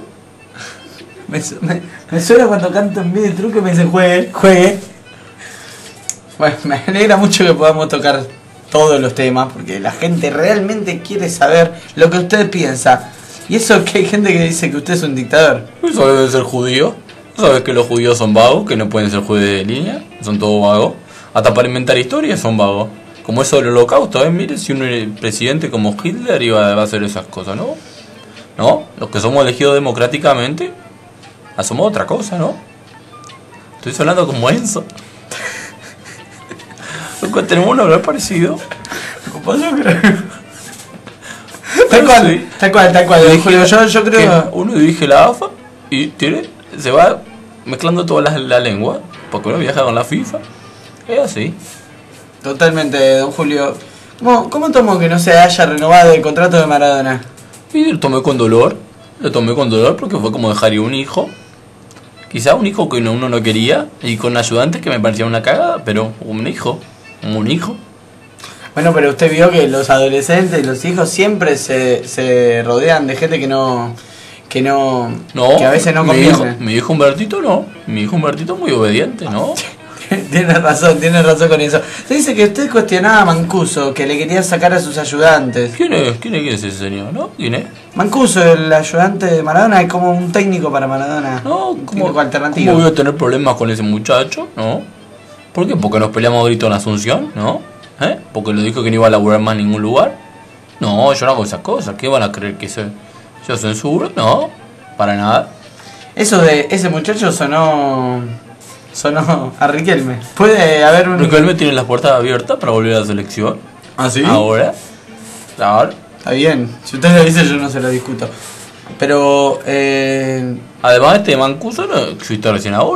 Me suena cuando canto en vez de truco y me dice juegue. Bueno, me alegra mucho que podamos tocar todos los temas, porque la gente realmente quiere saber lo que usted piensa. Y eso que hay gente que dice que usted es un dictador. Eso debe ser judío. ¿Sabes que los judíos son vagos? Que no pueden ser judíos de línea. Son todos vagos. Hasta para inventar historias son vagos. Como eso del holocausto, mire, si un presidente como Hitler iba a hacer esas cosas, ¿no? ¿No? Los que somos elegidos democráticamente hacemos otra cosa, ¿no? Estoy sonando como Enzo. Tenemos un hablar parecido. Yo creo. Tal cual. Julio, yo creo que uno dirige la AFA y se va mezclando toda la lengua, porque uno viaja con la FIFA. Es así. Totalmente, don Julio. ¿Cómo tomó que no se haya renovado el contrato de Maradona? Y lo tomé con dolor. Porque fue como dejar ir un hijo. Quizá un hijo que uno no quería, y con ayudantes que me parecía una cagada, pero un hijo. Bueno, pero usted vio que los adolescentes y los hijos siempre se rodean de gente que a veces no conviene. Mi hijo Humbertito no. Mi hijo Humbertito es muy obediente, ¿no? Tiene razón con eso. Se dice que usted cuestionaba a Mancuso, que le quería sacar a sus ayudantes. ¿Quién es ese señor, no? ¿Quién es? Mancuso, el ayudante de Maradona, es como un técnico para Maradona. No, ¿cómo voy a tener problemas con ese muchacho? ¿No? ¿Por qué? ¿Porque nos peleamos a grito en Asunción? ¿No? ¿Porque le dijo que no iba a laburar más en ningún lugar? No, yo no hago esas cosas. ¿Qué van a creer que yo censuro? No, para nada. Eso de ese muchacho sonó a Riquelme. Puede haber un... Riquelme tiene las puertas abiertas para volver a la selección. ¿Ah, sí? Ahora. Claro. Está bien. Si usted lo dice, yo no se lo discuto. Pero, Además, este Mancuso no existe recién ahora.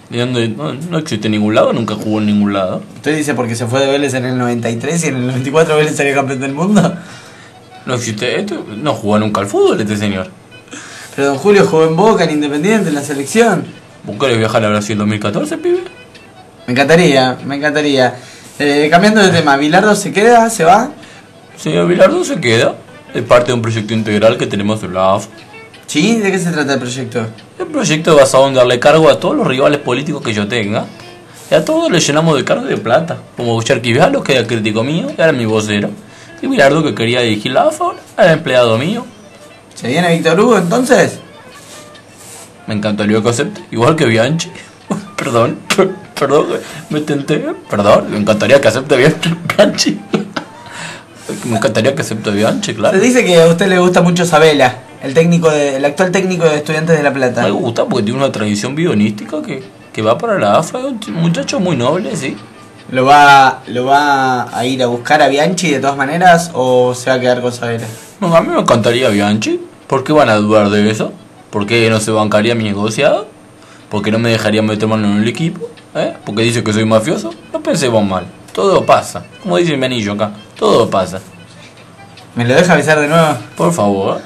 ¿De dónde? No existe en ningún lado, nunca jugó en ningún lado. ¿Usted dice porque se fue de Vélez en el 93 y en el 94 Vélez salió campeón del mundo? No existe esto, no jugó nunca al fútbol este señor. Pero don Julio jugó en Boca, en Independiente, en la selección. ¿Vos querés viajar a Brasil 2014, pibe? Me encantaría. Cambiando de tema, ¿Bilardo se queda? ¿Se va? Señor Bilardo se queda. Es parte de un proyecto integral que tenemos en la AF. ¿Sí? ¿De qué se trata el proyecto? El proyecto es basado en darle cargo a todos los rivales políticos que yo tenga. Y a todos les llenamos de cargo y de plata. Como Charquivialos, que era crítico mío, era mi vocero. Y Bilardo, que quería dirigir la AF, era empleado mío. ¿Se viene Víctor Hugo entonces? Me encantaría que acepte, igual que Bianchi. Perdón, me tenté. Perdón, me encantaría que acepte Bianchi. Me encantaría que acepte Bianchi, claro. Se dice que a usted le gusta mucho Sabela, el actual técnico de Estudiantes de La Plata. Me gusta porque tiene una tradición bionística que va para la AFA. Es un muchacho muy noble, sí. ¿Lo va a ir a buscar a Bianchi de todas maneras o se va a quedar con Sabela? No, a mí me encantaría Bianchi. ¿Por qué van a dudar de eso? ¿Por qué no se bancaría mi negociado? ¿Por qué no me dejaría meter mano en el equipo? ¿Porque dice que soy mafioso? No pensemos mal. Todo pasa. Como dice mi anillo acá. Todo pasa. ¿Me lo deja avisar de nuevo? Por favor.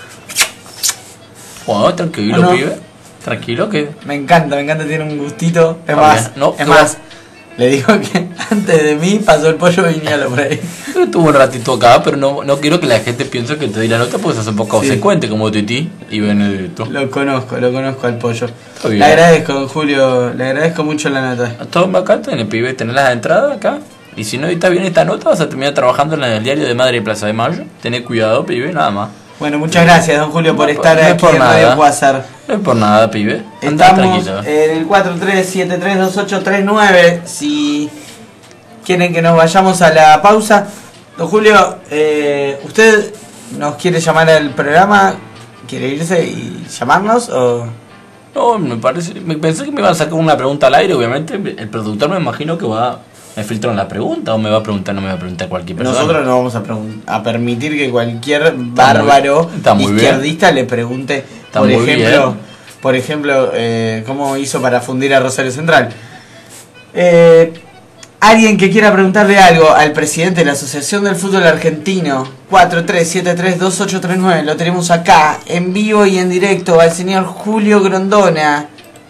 Bueno, tranquilo, ¿O no? pibe. Tranquilo que... Me encanta, tiene un gustito. Es Ah, más, bien. No, es ¿qué más, le digo que antes de mí pasó el pollo Viñalo por ahí. Yo estuve un ratito acá, pero no quiero que la gente piense que te di la nota porque sos un poco Sí. consecuente como Titi y Benedetto. Lo conozco al pollo. Está bien. Le agradezco, don Julio, le agradezco mucho la nota. Todo acá tenés, pibe, tenés las entradas acá. Y si no editas bien esta nota, vas a terminar trabajando en el diario de Madre de Plaza de Mayo. Tenés cuidado, pibe, nada más. Bueno, muchas gracias, don Julio, por estar no es aquí por en nada. Radio Quasar. No es por nada, pibe. Andá Estamos tranquilo. en el 43732839. Si quieren que nos vayamos a la pausa. Don Julio, ¿usted nos quiere llamar al programa? ¿Quiere irse y llamarnos? O... No, me pensé que me iba a sacar una pregunta al aire, obviamente. El productor me imagino que me filtran la pregunta o me va a preguntar, no me va a preguntar cualquier persona. Nosotros no vamos a permitir que cualquier bárbaro está muy izquierdista le pregunte, Está por muy ejemplo, cómo hizo para fundir a Rosario Central. Alguien que quiera preguntarle algo al presidente de la Asociación del Fútbol Argentino, 43732839, lo tenemos acá, en vivo y en directo, al señor Julio Grondona.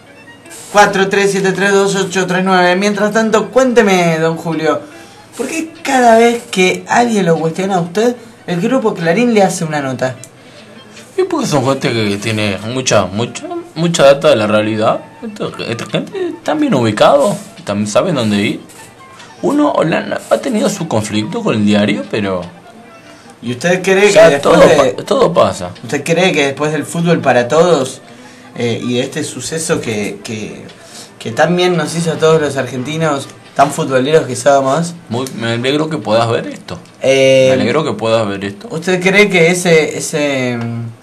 43732839. Mientras tanto, cuénteme, don Julio, ¿por qué cada vez que alguien lo cuestiona a usted, el grupo Clarín le hace una nota? Y porque son gente que tiene mucha data de la realidad. Esta gente está bien ubicado, también saben dónde ir. Uno ha tenido su conflicto con el diario, pero... ¿Y usted cree o sea, que después todo pasa. ¿Usted cree que después del fútbol para todos y de este suceso que también nos hizo a todos los argentinos tan futboleros que somos? Me alegro que puedas ver esto. Me alegro que puedas ver esto. ¿Usted cree que ese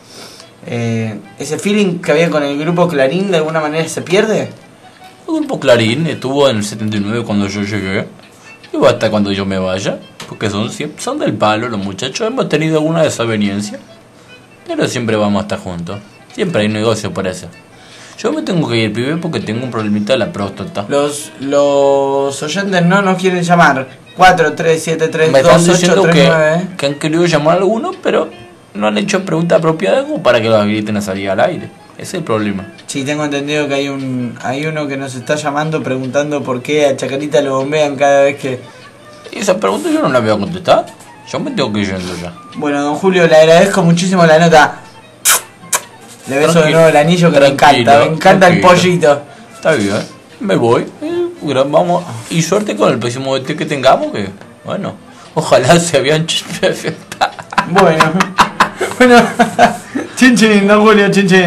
feeling que había con el grupo Clarín de alguna manera se pierde? El grupo Clarín estuvo en el 79 cuando yo llegué. Y va hasta cuando yo me vaya. Porque son del palo los muchachos. Hemos tenido alguna desaveniencia. Pero siempre vamos a estar juntos. Siempre hay negocio por eso. Yo me tengo que ir, pibe, porque tengo un problemita de la próstata. Los oyentes no nos quieren llamar. 43732839. Me están diciendo que han querido llamar a algunos, pero no han hecho preguntas apropiadas como para que los habiliten a salir al aire. Ese es el problema. Sí, tengo entendido que hay uno que nos está llamando preguntando por qué a Chacarita lo bombean cada vez que... Y esa pregunta yo no la voy a contestar. Yo me tengo que ir yendo ya. Bueno, don Julio, le agradezco muchísimo la nota. Le beso de nuevo el anillo que me encanta el pollito. Está bien, me voy. Vamos. Y suerte con el próximo DT que tengamos, que bueno, ojalá se habían... Bueno, chin chin, don Julio, chin chin.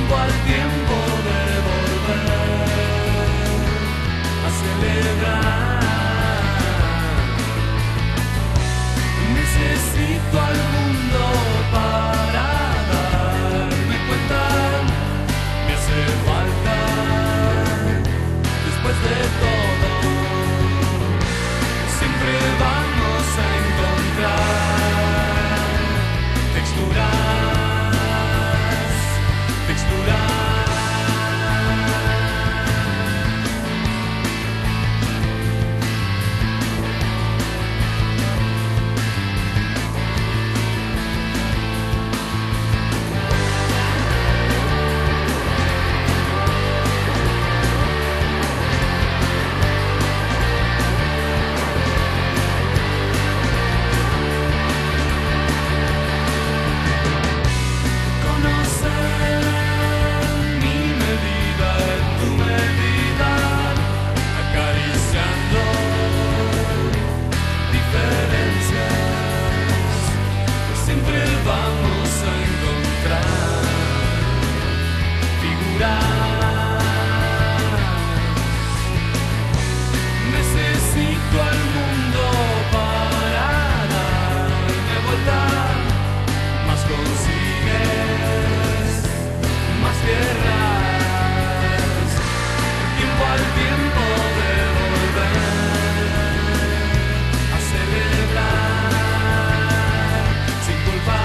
tiempo al tiempo de volver a celebrar. Necesito al mundo para darme cuenta, me hace falta después de todo. Siempre vamos a encontrar texturas, texturas. Necesito al mundo para darme vuelta. Más consigues, más tierras. Tiempo al tiempo de volver a celebrar sin culpa.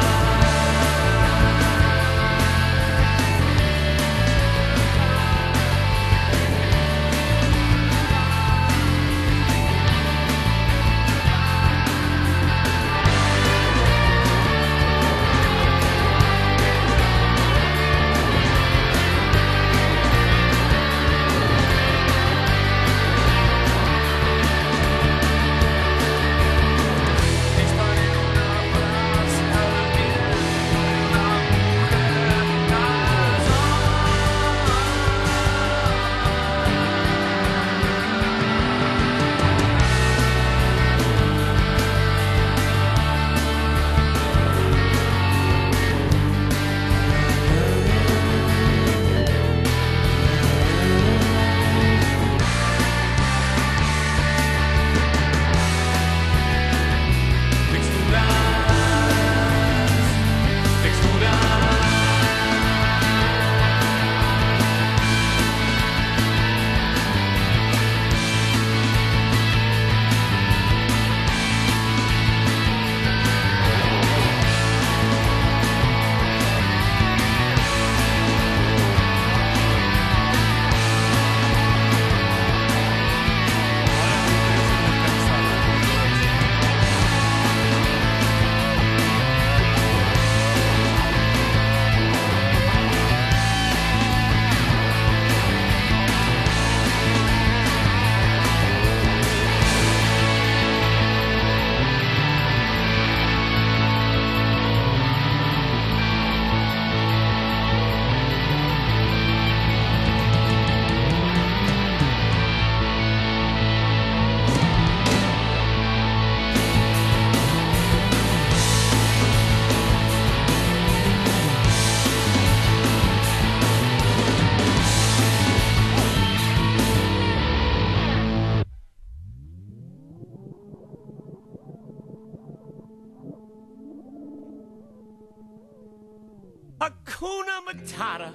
Hakuna Matata.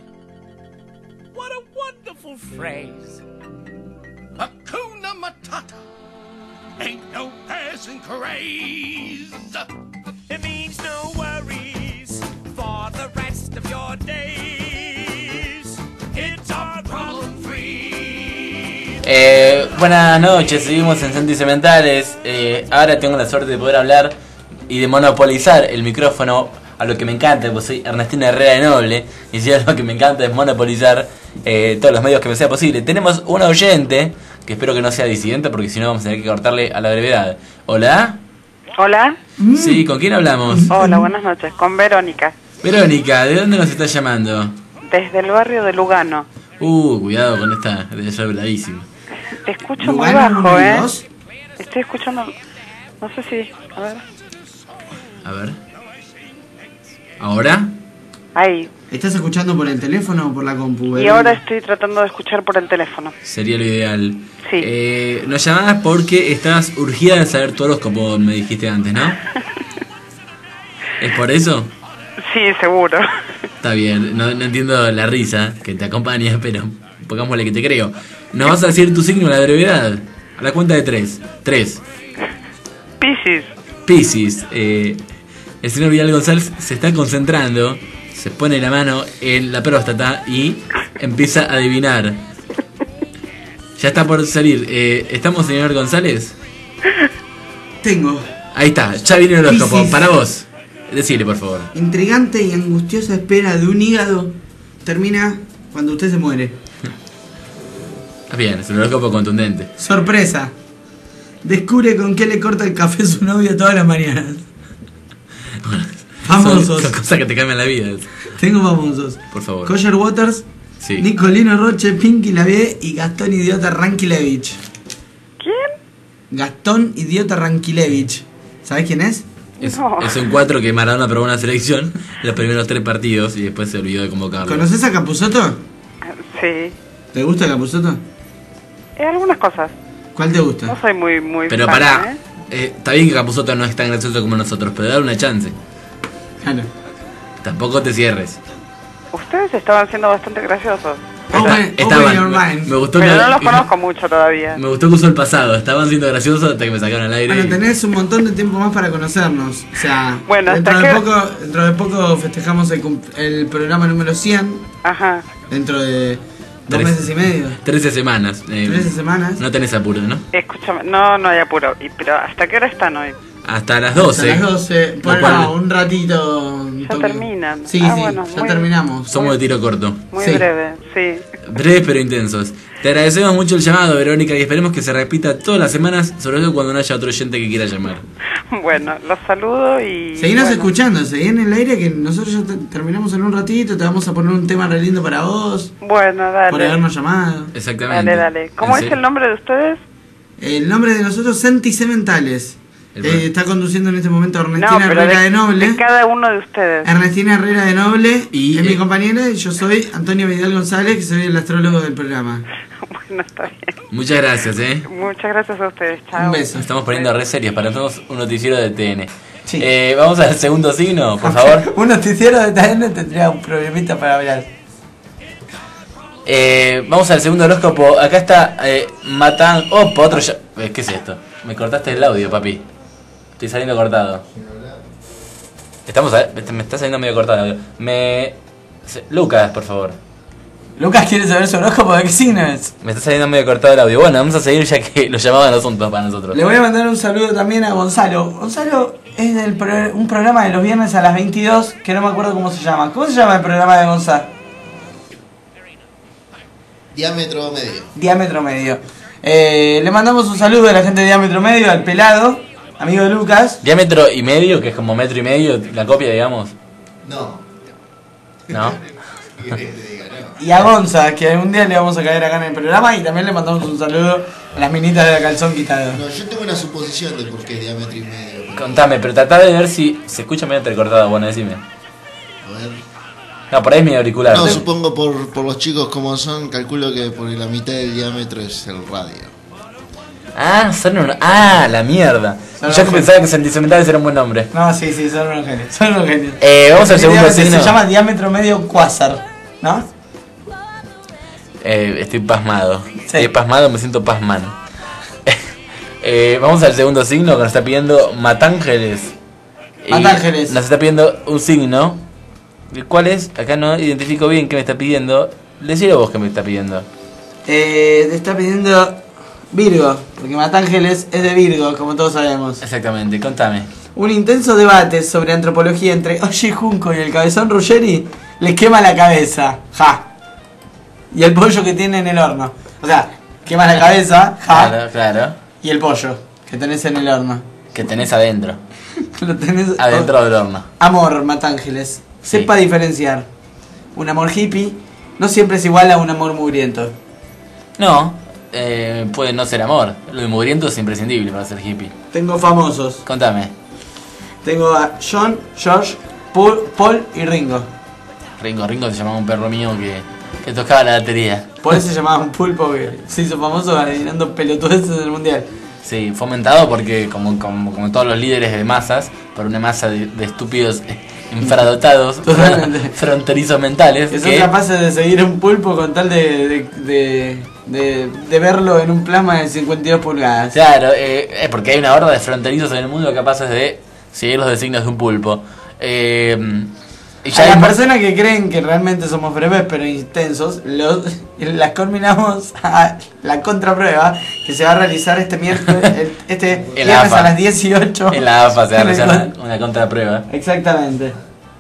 What a wonderful phrase. Hakuna Matata. Ain't no passing craze. It means no worries for the rest of your days. It's all problem free. Buenas noches, seguimos en Sentimentales. Ahora tengo la suerte de poder hablar y de monopolizar el micrófono a lo que me encanta, pues soy Ernestina Herrera de Noble, y si es lo que me encanta es monopolizar todos los medios que me sea posible. Tenemos un oyente, que espero que no sea disidente, porque si no vamos a tener que cortarle a la brevedad. ¿Hola? Hola. Sí, ¿con quién hablamos? Hola, buenas noches, con Verónica. Verónica, ¿de dónde nos estás llamando? Desde el barrio de Lugano. Cuidado con esta, debe ser bladísimo. Te escucho muy bajo, Estoy escuchando, no sé si, a ver. A ver. ¿Ahora? Ahí. ¿Estás escuchando por el teléfono o por la compu? Y ahora estoy tratando de escuchar por el teléfono. Sería lo ideal. Sí. Nos llamabas porque estabas urgida de saber tu horóscopo, me dijiste antes, ¿no? ¿Es por eso? Sí, seguro. Está bien, no entiendo la risa que te acompaña, pero pongámosle que te creo. ¿Nos vas a decir tu signo a la brevedad? A la cuenta de 3. 3. Piscis. El señor Vidal González se está concentrando, se pone la mano en la próstata y empieza a adivinar. Ya está por salir. ¿Estamos, señor González? Tengo. Ahí está, ya viene el horóscopo. Piscis. Para vos. Decile, por favor. Intrigante y angustiosa espera de un hígado termina cuando usted se muere. Bien, es un horóscopo contundente. Sorpresa. Descubre con qué le corta el café su novio todas las mañanas. Famosos. Son cosas que te cambian la vida. Tengo famosos. Por favor. Roger Waters, Sí. Nicolino Roche, Pinky Lavie y Gastón Idiota Rankilevich. ¿Quién? Gastón Idiota Rankilevich. ¿Sabés quién es? Es un 4 que Maradona probó una selección en los primeros 3 partidos y después se olvidó de convocarlo. ¿Conoces a Capusotto? Sí. ¿Te gusta Capusotto? Algunas cosas. ¿Cuál te gusta? No soy muy Pero fan, pará, está bien que Capusotto no es tan gracioso como nosotros, pero dale una chance. Claro. Tampoco te cierres. Ustedes estaban siendo bastante graciosos. Me gustó Pero que, no los conozco mucho todavía. me gustó que usó el pasado. Estaban siendo graciosos hasta que me sacaron al aire. Bueno, tenés un montón de tiempo más para conocernos. O sea, Bueno, dentro hasta de poco festejamos el programa número 100. Ajá. Dentro de 2 meses y medio. 13 semanas. 13 semanas. No tenés apuro, ¿no? Escúchame, no hay apuro. Pero ¿hasta qué hora están hoy? Hasta las 12. Hasta las 12. Lo Bueno, cual- un ratito. Ya terminan. Sí, Bueno, ya muy- terminamos. Somos de tiro corto. Muy Sí. breve, sí. Breves pero intensos. Te agradecemos mucho el llamado, Verónica, y esperemos que se repita todas las semanas, sobre todo cuando no haya otro oyente que quiera llamar. Bueno, los saludo y... Seguinos bueno. escuchando, seguí en el aire que nosotros ya terminamos en un ratito, te vamos a poner un tema re lindo para vos, Bueno, dale. por habernos llamado. Exactamente. Dale. ¿Cómo es el nombre de ustedes? El nombre de nosotros, Sentimentales. Está conduciendo en este momento Ernestina No, pero Herrera de Noble. de cada uno de ustedes. Ernestina Herrera de Noble Y- es mi compañera y yo soy Antonio Vidal González, que soy el astrólogo del programa. Bueno, está bien. Muchas gracias, Muchas gracias a ustedes. Chao. Un beso. Estamos poniendo re serios, para nosotros un noticiero de TN. Vamos al segundo signo, por favor. Un noticiero de TN tendría un problemita para hablar. Vamos al segundo horóscopo. Acá está Matan. Opa, otro ya. ¿Qué es esto? Me cortaste el audio, papi. Estoy saliendo cortado. Me está saliendo medio cortado el audio. Lucas, por favor. Lucas quiere saber su horóscopo, ¿de qué signo es? Me está saliendo medio cortado el audio. Bueno, vamos a seguir ya que los llamaban no son todos para nosotros. Le voy a mandar un saludo también a Gonzalo. Gonzalo es un programa de los viernes a las 22, que no me acuerdo cómo se llama. ¿Cómo se llama el programa de Gonzalo? Diámetro medio. Diámetro Medio. Le mandamos un saludo a la gente de Diámetro Medio, al pelado, amigo de Lucas. Diámetro y medio, que es como metro y medio, la copia, digamos. No. ¿No? ¿Qué querés que te diga? No. Y a Gonza, que algún día le vamos a caer acá en el programa. Y también le mandamos un saludo a las minitas de la calzón quitado. No, yo tengo una suposición de por qué es diámetro y medio. Contame, pero tratá de ver si se escucha medio entrecortado. Bueno, decime. A ver. No, por ahí es mi auricular. No, supongo por los chicos como son, calculo que por la mitad del diámetro es el radio. La mierda. Yo que pensaba que Sentimentales era un buen nombre. No, sí, son unos genios. Son unos genios. Vamos al segundo Se signo. llama Diámetro Medio Quasar, ¿no? Estoy pasmado. Estoy pasmado, me siento pasman. Vamos al segundo signo que nos está pidiendo Matángeles. Matángeles. Nos está pidiendo un signo. ¿Cuál es? Acá no identifico bien qué me está pidiendo. Decilo vos qué me está pidiendo. Te está pidiendo Virgo, porque Matángeles es de Virgo, como todos sabemos. Exactamente, contame. Un intenso debate sobre antropología entre Oji Junco y el cabezón Ruggeri les quema la cabeza. Ja. Y el pollo que tiene en el horno. O sea, quema la cabeza, ja. Claro. Y el pollo que tenés en el horno. Que tenés adentro. Lo tenés Adentro del horno. Amor, Matángeles. Sí. Sepa diferenciar. Un amor hippie no siempre es igual a un amor mugriento. No, puede no ser amor. Lo de mugriento es imprescindible para ser hippie. Tengo famosos. Contame. Tengo a John, George, Paul y Ringo. Ringo. Ringo se llamaba un perro mío que tocaba la batería. Por eso se llamaba un pulpo que se hizo famoso adivinando pelotudeces en el mundial. Sí, fomentado porque como todos los líderes de masas, por una masa de estúpidos infradotados, fronterizos mentales. Que son capaces de seguir un pulpo con tal de verlo en un plasma de 52 pulgadas. Claro, porque hay una horda de fronterizos en el mundo capaces de seguir los designios de un pulpo. Y ya a las personas que creen que realmente somos breves pero intensos, las combinamos a la contraprueba que se va a realizar este miércoles, este viernes a las 18. En la AFA se va a realizar una contraprueba. Exactamente.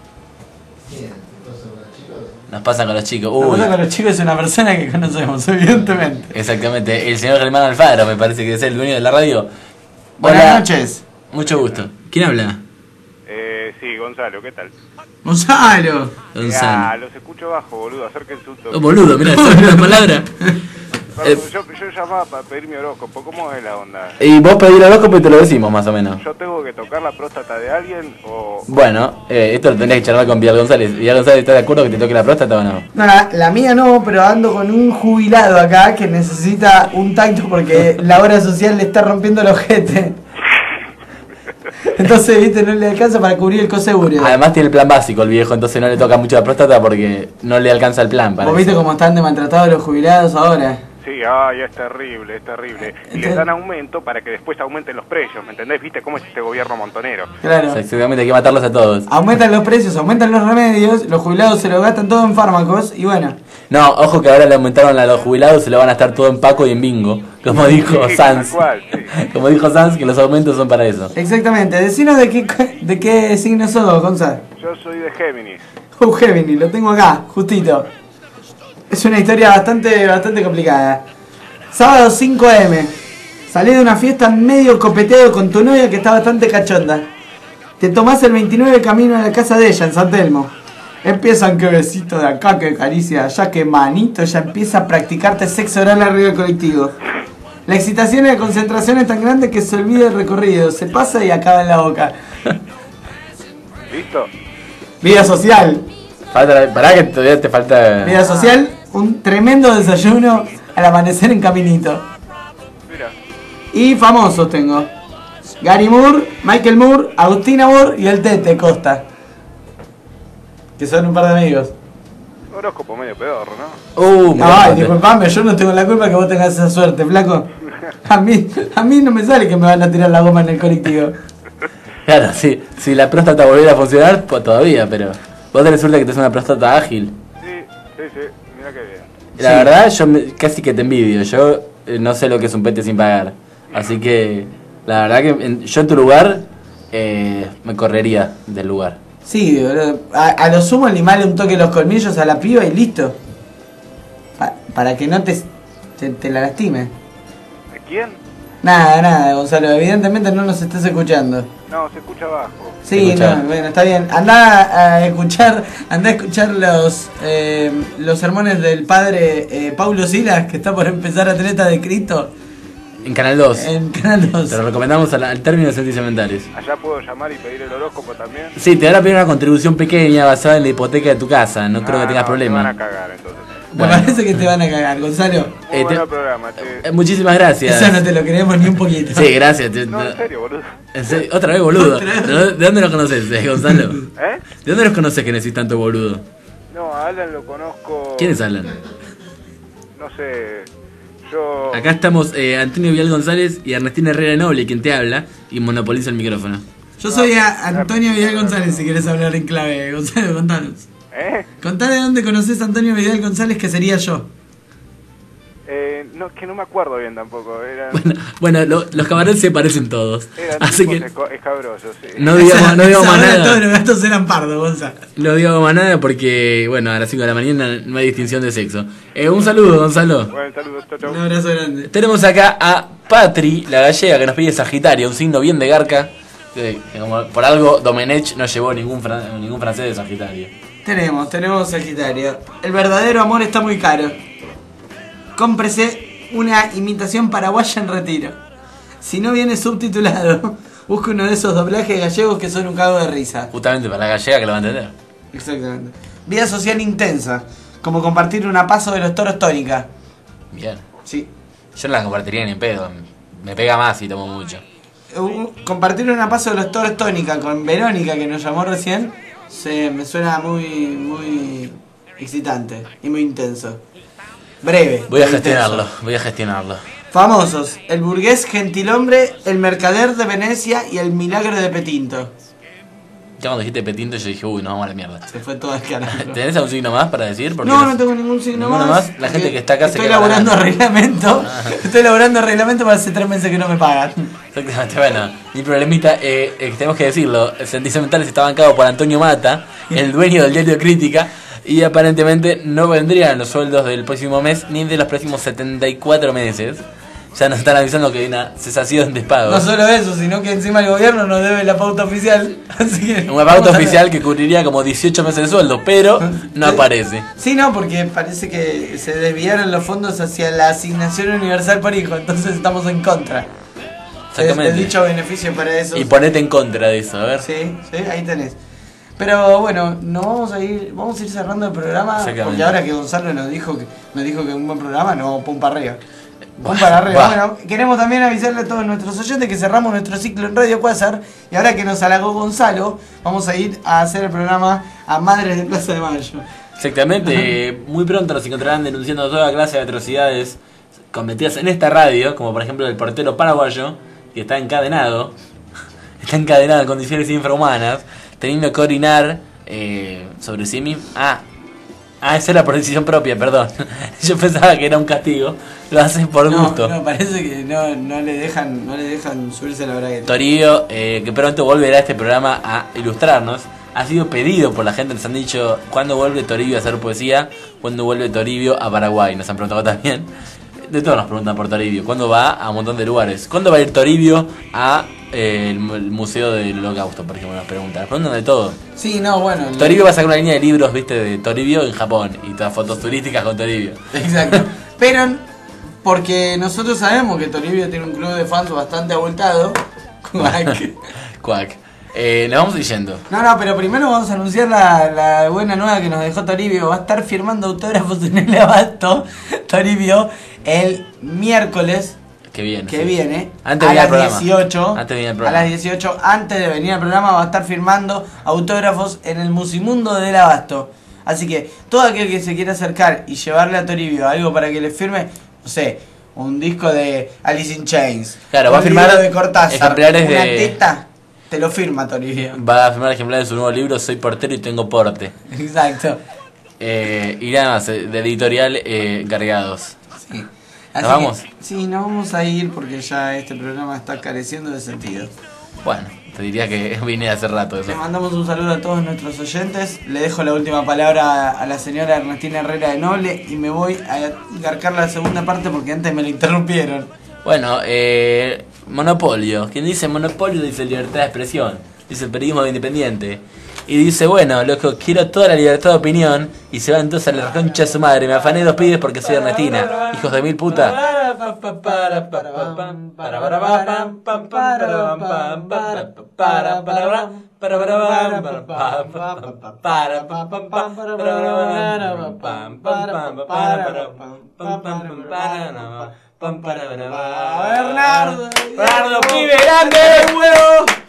Nos pasa con los chicos. Nos pasa con los chicos es una persona que conocemos, evidentemente. Exactamente. El señor Germán Alfaro, me parece que es el dueño de la radio. Buenas noches. Mucho gusto. ¿Quién habla? Sí, Gonzalo, ¿qué tal? Gonzalo. Los escucho bajo, boludo, acérquense un toque. Boludo, mira, esa es una palabra. Yo llamaba para pedir mi horóscopo, ¿cómo es la onda? Y vos pedís el horóscopo y te lo decimos más o menos. ¿Yo tengo que tocar la próstata de alguien o...? Bueno, esto lo tendrías que charlar con Vidal González. ¿Vidal González está de acuerdo que te toque la próstata o no? No, la mía no, pero ando con un jubilado acá que necesita un tacto porque la obra social le está rompiendo el ojete. Entonces, viste, no le alcanza para cubrir el coseguro. Además tiene el plan básico el viejo, entonces no le toca mucho la próstata porque no le alcanza el plan para ¿Vos viste cómo están de maltratados los jubilados ahora? Sí, ay, es terrible, es terrible. Y les dan aumento para que después aumenten los precios, ¿me entendés? ¿Viste cómo es este gobierno montonero? Claro. O sea, exactamente, hay que matarlos a todos. Aumentan los precios, aumentan los remedios, los jubilados se lo gastan todo en fármacos y bueno. No, ojo que ahora le aumentaron a los jubilados, se lo van a estar todo en Paco y en Bingo, como dijo Sanz. Como dijo Sanz, que los aumentos son para eso. Exactamente, decinos de qué signo sos, Gonzalo. Yo soy de Géminis. Géminis, lo tengo acá, justito. Es una historia bastante complicada. Sábado 5 AM. Salí de una fiesta medio copeteado con tu novia que está bastante cachonda. Te tomás el 29 camino a la casa de ella en San Telmo. Empiezan que besito de acá, que caricia de allá, que manito, ya empieza a practicarte sexo oral arriba del colectivo. La excitación y la concentración es tan grande que se olvida el recorrido, se pasa y acaba en la boca. ¿Listo? Vida social. Pará que todavía te falta... Vida social, un tremendo desayuno al amanecer en Caminito. Mira. Y famosos tengo. Gary Moore, Michael Moore, Agustina Moore y el Tete Costa. Que son un par de amigos. Horóscopo medio pedorro, ¿no? Ay, disculpame, yo no tengo la culpa que vos tengas esa suerte, flaco. A mí no me sale que me van a tirar la goma en el colectivo. Claro, sí, si la próstata volviera a funcionar, pues todavía, pero... Vos tenés suerte que tenés una próstata ágil. Sí, mira qué bien. La verdad, yo casi que te envidio. Yo no sé lo que es un pete sin pagar. Así que, la verdad que yo en tu lugar me correría del lugar. Sí, a lo sumo limale un toque los colmillos a la piba y listo. Para que no te la lastime. ¿De quién? Nada, Gonzalo. Evidentemente no nos estás escuchando. No, se escucha abajo. Sí, no, bueno, está bien. Andá a escuchar los sermones del padre Paulo Silas, que está por empezar Atleta de Cristo. En Canal 2. En Canal 2. Te lo recomendamos al término de sentimentales. ¿Allá puedo llamar y pedir el horóscopo también? Sí, te van a pedir una contribución pequeña basada en la hipoteca de tu casa. No creo que tengas problema. Te van a cagar entonces. Me parece que te van a cagar, Gonzalo. Muy buen programa. Muchísimas gracias. Eso no te lo creemos ni un poquito. Sí, gracias. No, en serio, boludo. Otra vez, boludo. ¿De dónde los conoces, Gonzalo? ¿Eh? ¿De dónde los conoces que necesitas tanto boludo? No, a Alan lo conozco... ¿Quién es Alan? No sé... Yo... Acá estamos Antonio Vidal González y Ernestina Herrera Noble, quien te habla, y monopoliza el micrófono. Yo soy Antonio Vidal González, si querés hablar en clave. Gonzalo, contanos. Contá de dónde conoces a Antonio Vidal González, que sería yo. No, que no me acuerdo bien tampoco. Bueno, los cabarets se parecen todos. Eran así que escabrosos, sí. no digamos más nada. Todos los gatos eran pardos, Gonzalo. No digamos más nada porque, bueno, a las 5 de la mañana no hay distinción de sexo. Un saludo, Gonzalo. Bueno, saludos, chau. Un abrazo grande. Tenemos acá a Patri, la gallega, que nos pide Sagitario, un signo bien de garca. Que como por algo Domenech no llevó ningún francés de Sagitario. Tenemos Sagitario. El verdadero amor está muy caro. Cómprese una imitación paraguaya en retiro. Si no viene subtitulado, busque uno de esos doblajes gallegos que son un cago de risa. Justamente para la gallega que lo va a entender. Exactamente. vida social intensa, como compartir un apaso de los toros tónica. Bien. Sí. Yo no la compartiría ni en pedo. Me pega más si tomo mucho. Compartir un apaso de los toros tónica con Verónica, que nos llamó recién, me suena muy excitante y muy intenso. Breve. Voy a intenso. gestionarlo. Famosos: el burgués gentilhombre, el mercader de Venecia y el milagro de Petinto. Ya cuando dijiste Petinto yo dije, uy, nos vamos a la mierda. Se fue todo el carajo. ¿Tenés algún signo más para decir? Porque No tengo ningún signo más. La gente que está acá se Estoy queda elaborando ganando. reglamento. Estoy elaborando reglamento para hace 3 meses que no me pagan. Exactamente, bueno, mi problemita, tenemos que decirlo, el Sentido Mentales está bancado por Antonio Mata, el dueño del diario Crítica, y aparentemente no vendrían los sueldos del próximo mes ni de los próximos 74 meses. Ya nos están avisando que hay una cesación de pagos. No solo eso, sino que encima el gobierno nos debe la pauta oficial. Así que una pauta oficial que cubriría como 18 meses de sueldo, pero no aparece. Sí, no, porque parece que se desviaron los fondos hacia la asignación universal por hijo, entonces estamos en contra. Exactamente. El dicho beneficio para eso. Y ponete en contra de eso, a ver. Sí, ahí tenés. Pero bueno, vamos a ir cerrando el programa, porque ahora que Gonzalo nos dijo que un buen programa, no, pum para arriba. Bueno, queremos también avisarle a todos nuestros oyentes que cerramos nuestro ciclo en Radio Quasar. Y ahora que nos halagó Gonzalo, vamos a ir a hacer el programa a Madres de Plaza de Mayo. Exactamente. Muy pronto nos encontrarán denunciando toda clase de atrocidades cometidas en esta radio, como por ejemplo el portero paraguayo, que está encadenado en condiciones infrahumanas, teniendo que orinar sobre sí mismo. Esa era por decisión propia, perdón. Yo pensaba que era un castigo. Lo hacen por gusto. No, parece que no le dejan subirse a la bragueta. Toribio, que pronto volverá a este programa a ilustrarnos. Ha sido pedido por la gente, nos han dicho ¿cuándo vuelve Toribio a hacer poesía? ¿Cuándo vuelve Toribio a Paraguay? Nos han preguntado también. De todos nos preguntan por Toribio. ¿Cuándo va a un montón de lugares? ¿Cuándo va a ir Toribio a el Museo del Holocausto, por ejemplo? Nos preguntan de todo. Sí, no, bueno. Toribio va a sacar una línea de libros, viste, de Toribio en Japón. Y todas fotos turísticas con Toribio. Exacto. Pero porque nosotros sabemos que Toribio tiene un club de fans bastante abultado. Cuac. Nos vamos yendo. No, pero primero vamos a anunciar la buena nueva que nos dejó Toribio. Va a estar firmando autógrafos en el Abasto, Toribio, el miércoles que viene. Antes a las 18. A las 18, antes de venir al programa, va a estar firmando autógrafos en el Musimundo del Abasto. Así que todo aquel que se quiera acercar y llevarle a Toribio algo para que le firme, no sé, un disco de Alice in Chains. Claro, va a firmar de Cortázar, una de... teta. Te lo firma Toribio. Va a firmar ejemplares de su nuevo libro Soy portero y tengo porte. Exacto. Y nada más, de editorial Cargados. Sí. ¿Nos vamos? Sí, nos vamos a ir porque ya este programa está careciendo de sentido. Bueno, te diría que vine hace rato eso. Le mandamos un saludo a todos nuestros oyentes. Le dejo la última palabra a la señora Ernestina Herrera de Noble y me voy a garcar la segunda parte porque antes me lo interrumpieron. Bueno, monopolio. Quien dice monopolio dice libertad de expresión. Dice el periodismo independiente. Y dice, bueno, loco, quiero toda la libertad de opinión. Y se va entonces a la concha de su madre. Me afané 2 pibes porque soy Ernestina. Hijos de mil puta. Bernardo, pibe grande, huevo.